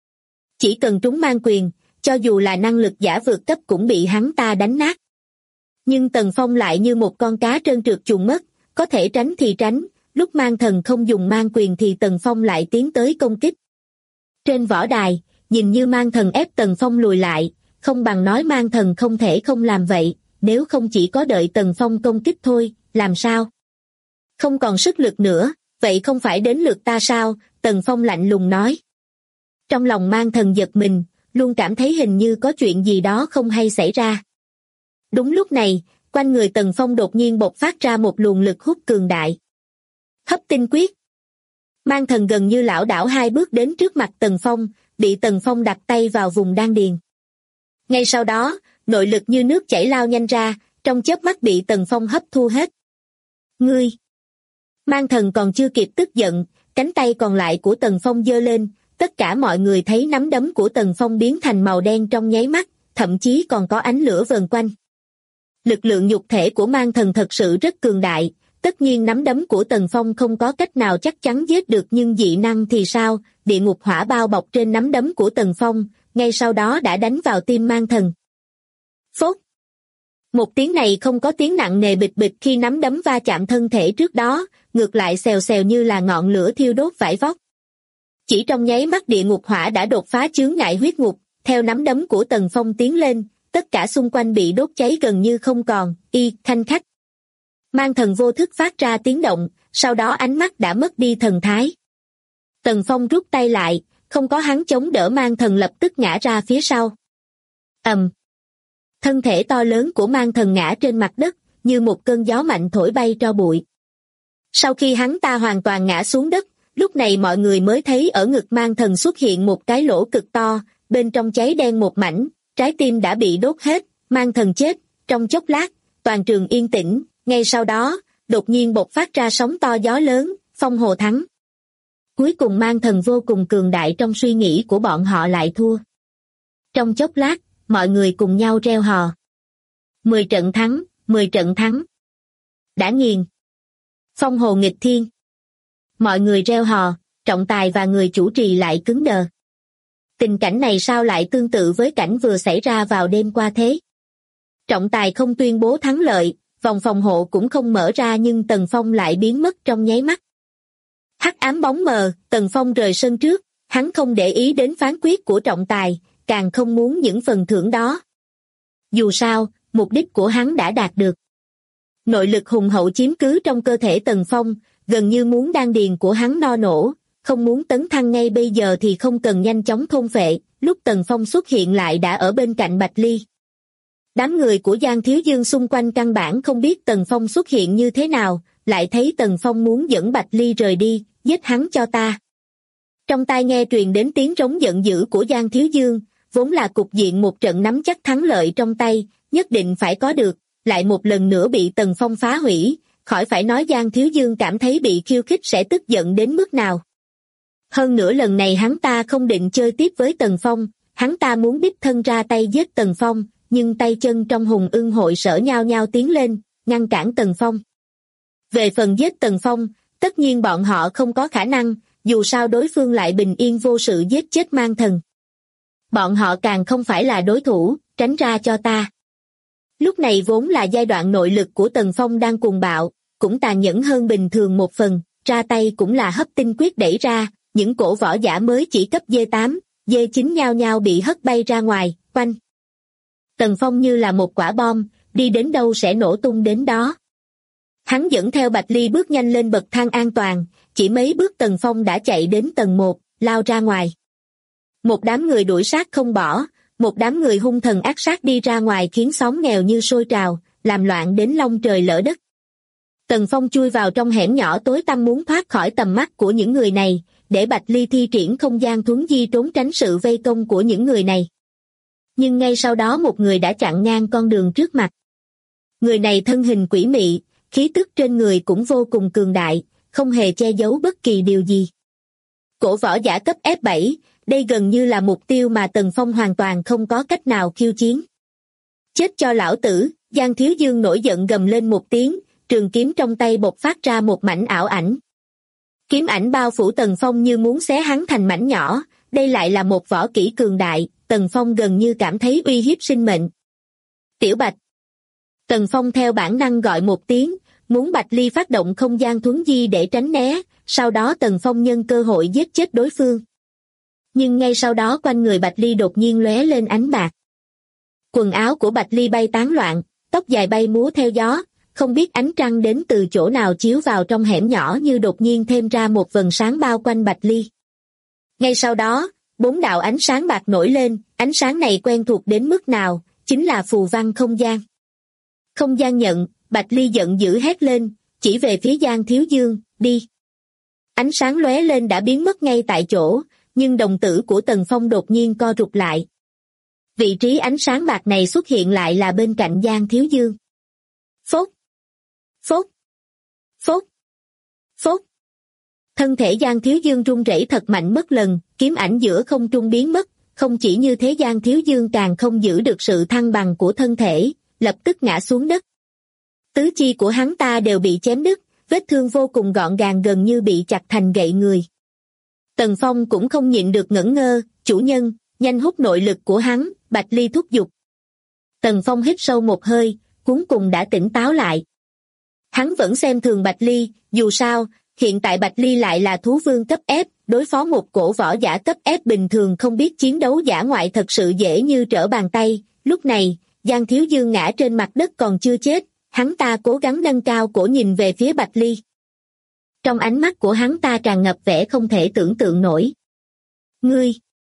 Chỉ cần trúng mang quyền, cho dù là năng lực giả vượt cấp cũng bị hắn ta đánh nát. Nhưng Tần Phong lại như một con cá trơn trượt chuồn mất, có thể tránh thì tránh, lúc Mang Thần không dùng mang quyền thì Tần Phong lại tiến tới công kích. Trên võ đài, nhìn như Mang Thần ép Tần Phong lùi lại, không bằng nói Mang Thần không thể không làm vậy, nếu không chỉ có đợi Tần Phong công kích thôi, làm sao? Không còn sức lực nữa, vậy không phải đến lượt ta sao? Tần Phong lạnh lùng nói. Trong lòng Mang Thần giật mình, luôn cảm thấy hình như có chuyện gì đó không hay xảy ra. Đúng lúc này, quanh người Tần Phong đột nhiên bộc phát ra một luồng lực hút cường đại. Hấp tinh quyết. Mang Thần gần như lảo đảo 2 bước đến trước mặt Tần Phong, bị Tần Phong đặt tay vào vùng đan điền. Ngay sau đó, nội lực như nước chảy lao nhanh ra, trong chớp mắt bị Tần Phong hấp thu hết. Ngươi! Mang Thần còn chưa kịp tức giận, cánh tay còn lại của Tần Phong giơ lên, tất cả mọi người thấy nắm đấm của Tần Phong biến thành màu đen trong nháy mắt, thậm chí còn có ánh lửa vờn quanh. Lực lượng nhục thể của Mang Thần thật sự rất cường đại, tất nhiên nắm đấm của Tần Phong không có cách nào chắc chắn giết được, nhưng dị năng thì sao? Địa ngục hỏa bao bọc trên nắm đấm của Tần Phong, ngay sau đó đã đánh vào tim Mang Thần. Phốt! Một tiếng này không có tiếng nặng nề bịch bịch khi nắm đấm va chạm thân thể trước đó, ngược lại xèo xèo như là ngọn lửa thiêu đốt vải vóc. Chỉ trong nháy mắt địa ngục hỏa đã đột phá chướng ngại huyết ngục, theo nắm đấm của Tần Phong tiến lên, tất cả xung quanh bị đốt cháy gần như không còn, khanh khách. Mang Thần vô thức phát ra tiếng động, sau đó ánh mắt đã mất đi thần thái. Tần Phong rút tay lại, không có hắn chống đỡ Mang Thần lập tức ngã ra phía sau. Thân thể to lớn của Mang Thần ngã trên mặt đất, như một cơn gió mạnh thổi bay tro bụi. Sau khi hắn ta hoàn toàn ngã xuống đất, lúc này mọi người mới thấy ở ngực Mang Thần xuất hiện một cái lỗ cực to, bên trong cháy đen một mảnh, trái tim đã bị đốt hết, Mang Thần chết. Trong chốc lát, toàn trường yên tĩnh, ngay sau đó, đột nhiên bộc phát ra sóng to gió lớn, Phong Hồ thắng. Cuối cùng mang thần vô cùng cường đại trong suy nghĩ của bọn họ lại thua. Trong chốc lát, mọi người cùng nhau reo hò. 10 trận thắng, 10 trận thắng. Đã nghiền. Phong hồ nghịch thiên. Mọi người reo hò, trọng tài và người chủ trì lại cứng đờ. Tình cảnh này sao lại tương tự với cảnh vừa xảy ra vào đêm qua thế? Trọng tài không tuyên bố thắng lợi, vòng phòng hộ cũng không mở ra nhưng Tần Phong lại biến mất trong nháy mắt. Hắc ám bóng mờ, Tần Phong rời sân trước, hắn không để ý đến phán quyết của trọng tài, càng không muốn những phần thưởng đó. Dù sao, mục đích của hắn đã đạt được. Nội lực hùng hậu chiếm cứ trong cơ thể Tần Phong, gần như muốn đan điền của hắn no nổ, không muốn tấn thăng ngay bây giờ thì không cần nhanh chóng thôn phệ, lúc Tần Phong xuất hiện lại đã ở bên cạnh Bạch Ly. Đám người của Giang Thiếu Dương xung quanh căn bản không biết Tần Phong xuất hiện như thế nào, lại thấy Tần Phong muốn dẫn Bạch Ly rời đi, giết hắn cho ta. Trong tai nghe truyền đến tiếng rống giận dữ của Giang Thiếu Dương, vốn là cục diện một trận nắm chắc thắng lợi trong tay, nhất định phải có được, lại một lần nữa bị Tần Phong phá hủy, khỏi phải nói Giang Thiếu Dương cảm thấy bị khiêu khích sẽ tức giận đến mức nào. Hơn nữa lần này hắn ta không định chơi tiếp với Tần Phong, hắn ta muốn đích thân ra tay giết Tần Phong, nhưng tay chân trong Hùng Ưng hội sở nhao nhao tiến lên, ngăn cản Tần Phong. Về phần giết Tần Phong, tất nhiên bọn họ không có khả năng, dù sao đối phương lại bình yên vô sự giết chết mang thần. Bọn họ càng không phải là đối thủ, tránh ra cho ta. Lúc này vốn là giai đoạn nội lực của Tần Phong đang cuồng bạo, cũng tàn nhẫn hơn bình thường một phần, ra tay cũng là hấp tinh quyết đẩy ra, những cổ võ giả mới chỉ cấp D8, D9 nhao nhao bị hất bay ra ngoài, quanh. Tần Phong như là một quả bom, đi đến đâu sẽ nổ tung đến đó. Hắn dẫn theo Bạch Ly bước nhanh lên bậc thang an toàn, chỉ mấy bước Tần Phong đã chạy đến tầng 1, lao ra ngoài. Một đám người đuổi sát không bỏ, một đám người hung thần ác sát đi ra ngoài khiến xóm nghèo như sôi trào, làm loạn đến long trời lỡ đất. Tần Phong chui vào trong hẻm nhỏ tối tăm muốn thoát khỏi tầm mắt của những người này, để Bạch Ly thi triển không gian thuấn di trốn tránh sự vây công của những người này. Nhưng ngay sau đó một người đã chặn ngang con đường trước mặt. Người này thân hình quỷ mị, khí tức trên người cũng vô cùng cường đại, không hề che giấu bất kỳ điều gì. Cổ võ giả cấp F7, đây gần như là mục tiêu mà Tần Phong hoàn toàn không có cách nào khiêu chiến. Chết cho lão tử, Giang Thiếu Dương nổi giận gầm lên một tiếng, trường kiếm trong tay bộc phát ra một mảnh ảo ảnh. Kiếm ảnh bao phủ Tần Phong như muốn xé hắn thành mảnh nhỏ, đây lại là một võ kỹ cường đại, Tần Phong gần như cảm thấy uy hiếp sinh mệnh. Tiểu Bạch. Tần Phong theo bản năng gọi một tiếng, muốn Bạch Ly phát động không gian thuấn di để tránh né, sau đó Tần Phong nhân cơ hội giết chết đối phương. Nhưng ngay sau đó quanh người Bạch Ly đột nhiên lóe lên ánh bạc. Quần áo của Bạch Ly bay tán loạn, tóc dài bay múa theo gió, không biết ánh trăng đến từ chỗ nào chiếu vào trong hẻm nhỏ như đột nhiên thêm ra một vầng sáng bao quanh Bạch Ly. Ngay sau đó, 4 đạo ánh sáng bạc nổi lên, ánh sáng này quen thuộc đến mức nào, chính là phù văn không gian. Không gian nhận, Bạch Ly giận dữ hét lên, chỉ về phía Giang Thiếu Dương, đi. Ánh sáng lóe lên đã biến mất ngay tại chỗ, nhưng đồng tử của Tần Phong đột nhiên co rụt lại. Vị trí ánh sáng bạc này xuất hiện lại là bên cạnh Giang Thiếu Dương. Phốt! Phốt! Phốt! Phốt! Thân thể Giang Thiếu Dương run rẩy thật mạnh mất lần, kiếm ảnh giữa không trung biến mất, không chỉ như thế Giang Thiếu Dương càng không giữ được sự thăng bằng của thân thể, lập tức ngã xuống đất. Tứ chi của hắn ta đều bị chém đứt, vết thương vô cùng gọn gàng gần như bị chặt thành gậy người. Tần Phong cũng không nhịn được ngẩn ngơ, chủ nhân, nhanh hút nội lực của hắn, Bạch Ly thúc giục. Tần Phong hít sâu một hơi, cuối cùng đã tỉnh táo lại. Hắn vẫn xem thường Bạch Ly, dù sao, hiện tại Bạch Ly lại là thú vương cấp F, đối phó một cổ võ giả cấp F bình thường không biết chiến đấu dã ngoại thật sự dễ như trở bàn tay. Lúc này, Giang Thiếu Dương ngã trên mặt đất còn chưa chết, hắn ta cố gắng nâng cao cổ nhìn về phía Bạch Ly. Trong ánh mắt của hắn ta tràn ngập vẻ không thể tưởng tượng nổi. Ngươi!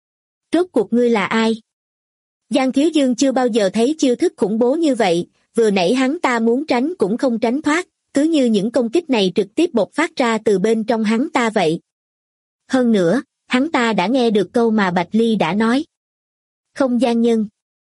Rốt cuộc ngươi là ai? Giang Thiếu Dương chưa bao giờ thấy chiêu thức khủng bố như vậy, vừa nãy hắn ta muốn tránh cũng không tránh thoát, cứ như những công kích này trực tiếp bộc phát ra từ bên trong hắn ta vậy. Hơn nữa, hắn ta đã nghe được câu mà Bạch Ly đã nói. Không gian nhân.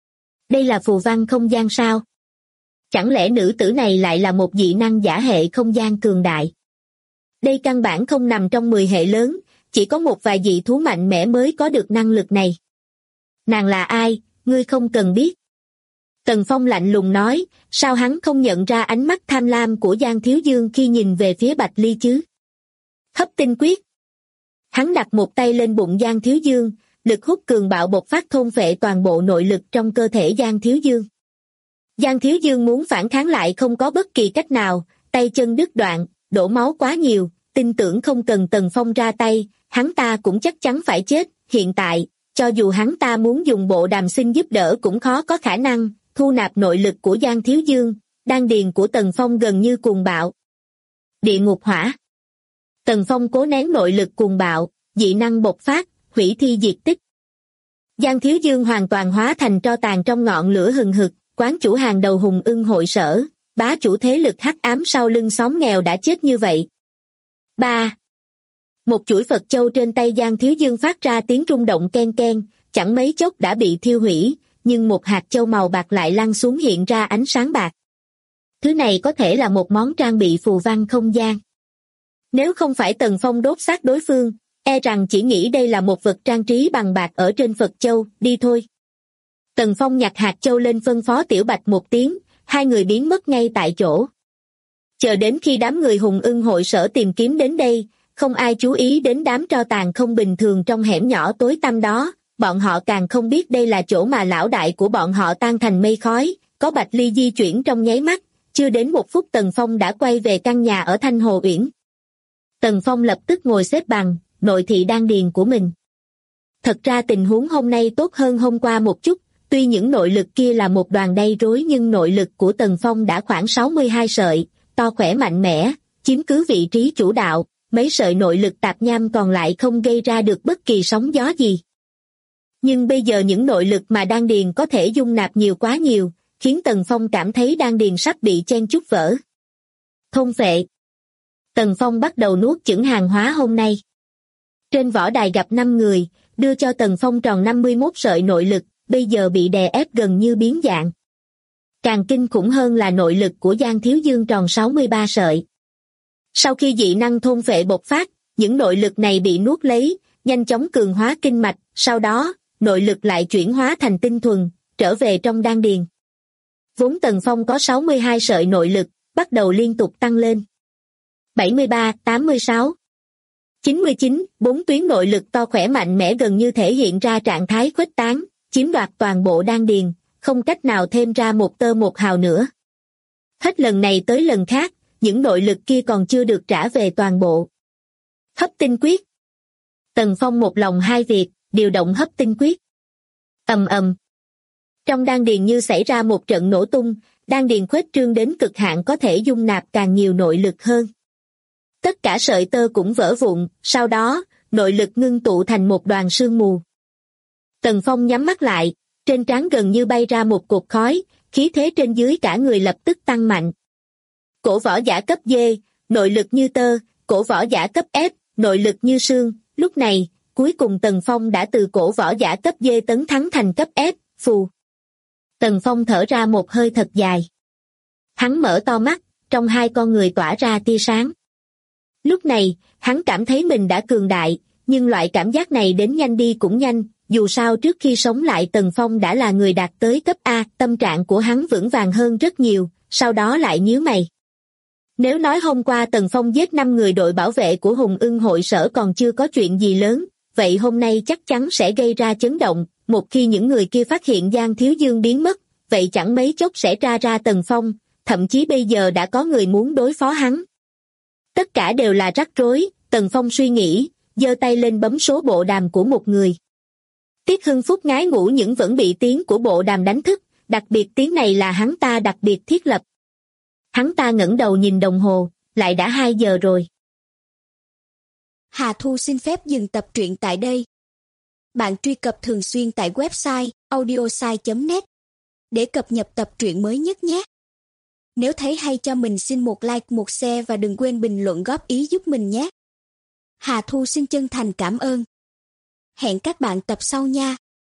Đây là phù văn không gian sao? Chẳng lẽ nữ tử này lại là một dị năng giả hệ không gian cường đại? Đây căn bản không nằm trong 10 hệ lớn, chỉ có một vài dị thú mạnh mẽ mới có được năng lực này. Nàng là ai, ngươi không cần biết. Tần Phong lạnh lùng nói, sao hắn không nhận ra ánh mắt tham lam của Giang Thiếu Dương khi nhìn về phía Bạch Ly chứ? Hấp tinh quyết. Hắn đặt một tay lên bụng Giang Thiếu Dương, lực hút cường bạo bộc phát thôn phệ toàn bộ nội lực trong cơ thể Giang Thiếu Dương. Giang Thiếu Dương muốn phản kháng lại không có bất kỳ cách nào, tay chân đứt đoạn, đổ máu quá nhiều, tin tưởng không cần Tần Phong ra tay, hắn ta cũng chắc chắn phải chết. Hiện tại, cho dù hắn ta muốn dùng bộ đàm xin giúp đỡ cũng khó có khả năng thu nạp nội lực của Giang Thiếu Dương. Đan điền của Tần Phong gần như cuồng bạo. Địa ngục hỏa. Tần Phong cố nén nội lực cuồng bạo, dị năng bộc phát, hủy thi diệt tích. Giang Thiếu Dương hoàn toàn hóa thành tro tàn trong ngọn lửa hừng hực, quán chủ hàng đầu Hùng Ưng hội sở, bá chủ thế lực hắc ám sau lưng xóm nghèo đã chết như vậy. 3. Một chuỗi Phật châu trên tay Giang Thiếu Dương phát ra tiếng rung động ken ken, chẳng mấy chốc đã bị thiêu hủy, nhưng một hạt châu màu bạc lại lăn xuống hiện ra ánh sáng bạc. Thứ này có thể là một món trang bị phù văn không gian. Nếu không phải Tần Phong đốt xác đối phương, e rằng chỉ nghĩ đây là một vật trang trí bằng bạc ở trên Phật châu, đi thôi. Tần Phong nhặt hạt châu lên phân phó Tiểu Bạch một tiếng, hai người biến mất ngay tại chỗ. Chờ đến khi đám người Hùng Ưng hội sở tìm kiếm đến đây, không ai chú ý đến đám tro tàn không bình thường trong hẻm nhỏ tối tăm đó, bọn họ càng không biết đây là chỗ mà lão đại của bọn họ tan thành mây khói, có Bạch Ly di chuyển trong nháy mắt, chưa đến một phút Tần Phong đã quay về căn nhà ở Thanh Hồ Uyển. Tần Phong lập tức ngồi xếp bằng, nội thị đan điền của mình. Thật ra tình huống hôm nay tốt hơn hôm qua một chút, tuy những nội lực kia là một đoàn đay rối nhưng nội lực của Tần Phong đã khoảng 62 sợi, to khỏe mạnh mẽ, chiếm cứ vị trí chủ đạo, mấy sợi nội lực tạp nham còn lại không gây ra được bất kỳ sóng gió gì. Nhưng bây giờ những nội lực mà đan điền có thể dung nạp nhiều quá nhiều, khiến Tần Phong cảm thấy đan điền sắp bị chen chúc vỡ. Thôn phệ. Tần Phong bắt đầu nuốt chửng hàng hóa hôm nay. Trên võ đài gặp 5 người, đưa cho Tần Phong tròn 51 sợi nội lực, bây giờ bị đè ép gần như biến dạng. Càng kinh khủng hơn là nội lực của Giang Thiếu Dương tròn 63 sợi. Sau khi dị năng thôn phệ bộc phát, những nội lực này bị nuốt lấy, nhanh chóng cường hóa kinh mạch, sau đó, nội lực lại chuyển hóa thành tinh thuần, trở về trong đan điền. Vốn Tần Phong có 62 sợi nội lực, bắt đầu liên tục tăng lên. 73, 86, 99, 4 tuyến nội lực to khỏe mạnh mẽ gần như thể hiện ra trạng thái khuếch tán, chiếm đoạt toàn bộ đan điền, không cách nào thêm ra một tơ một hào nữa. Hết lần này tới lần khác, những nội lực kia còn chưa được trả về toàn bộ. Hấp tinh quyết. Tần Phong một lòng hai việc, điều động hấp tinh quyết. Ầm ầm. Trong đan điền như xảy ra một trận nổ tung, đan điền khuếch trương đến cực hạn có thể dung nạp càng nhiều nội lực hơn. Tất cả sợi tơ cũng vỡ vụn, sau đó, nội lực ngưng tụ thành một đoàn sương mù. Tần Phong nhắm mắt lại, trên trán gần như bay ra một cột khói, khí thế trên dưới cả người lập tức tăng mạnh. Cổ võ giả cấp D, nội lực như tơ, cổ võ giả cấp F, nội lực như sương, lúc này, cuối cùng Tần Phong đã từ cổ võ giả cấp D tấn thắng thành cấp F, phù. Tần Phong thở ra một hơi thật dài. Hắn mở to mắt, trong hai con người tỏa ra tia sáng. Lúc này, hắn cảm thấy mình đã cường đại, nhưng loại cảm giác này đến nhanh đi cũng nhanh, dù sao trước khi sống lại Tần Phong đã là người đạt tới cấp A, tâm trạng của hắn vững vàng hơn rất nhiều, sau đó lại nhíu mày. Nếu nói hôm qua Tần Phong giết 5 người đội bảo vệ của Hùng Ưng hội sở còn chưa có chuyện gì lớn, vậy hôm nay chắc chắn sẽ gây ra chấn động, một khi những người kia phát hiện Giang Thiếu Dương biến mất, vậy chẳng mấy chốc sẽ ra Tần Phong, thậm chí bây giờ đã có người muốn đối phó hắn. Tất cả đều là rắc rối, Tần Phong suy nghĩ, giơ tay lên bấm số bộ đàm của một người. Tiết Hưng Phúc ngái ngủ nhưng vẫn bị tiếng của bộ đàm đánh thức, đặc biệt tiếng này là hắn ta đặc biệt thiết lập. Hắn ta ngẩng đầu nhìn đồng hồ, lại đã 2 giờ rồi. Hà Thu xin phép dừng tập truyện tại đây. Bạn truy cập thường xuyên tại website audiosai.net để cập nhật tập truyện mới nhất nhé. Nếu thấy hay cho mình xin một like, một share và đừng quên bình luận góp ý giúp mình nhé. Hà Thu xin chân thành cảm ơn. Hẹn các bạn tập sau nha.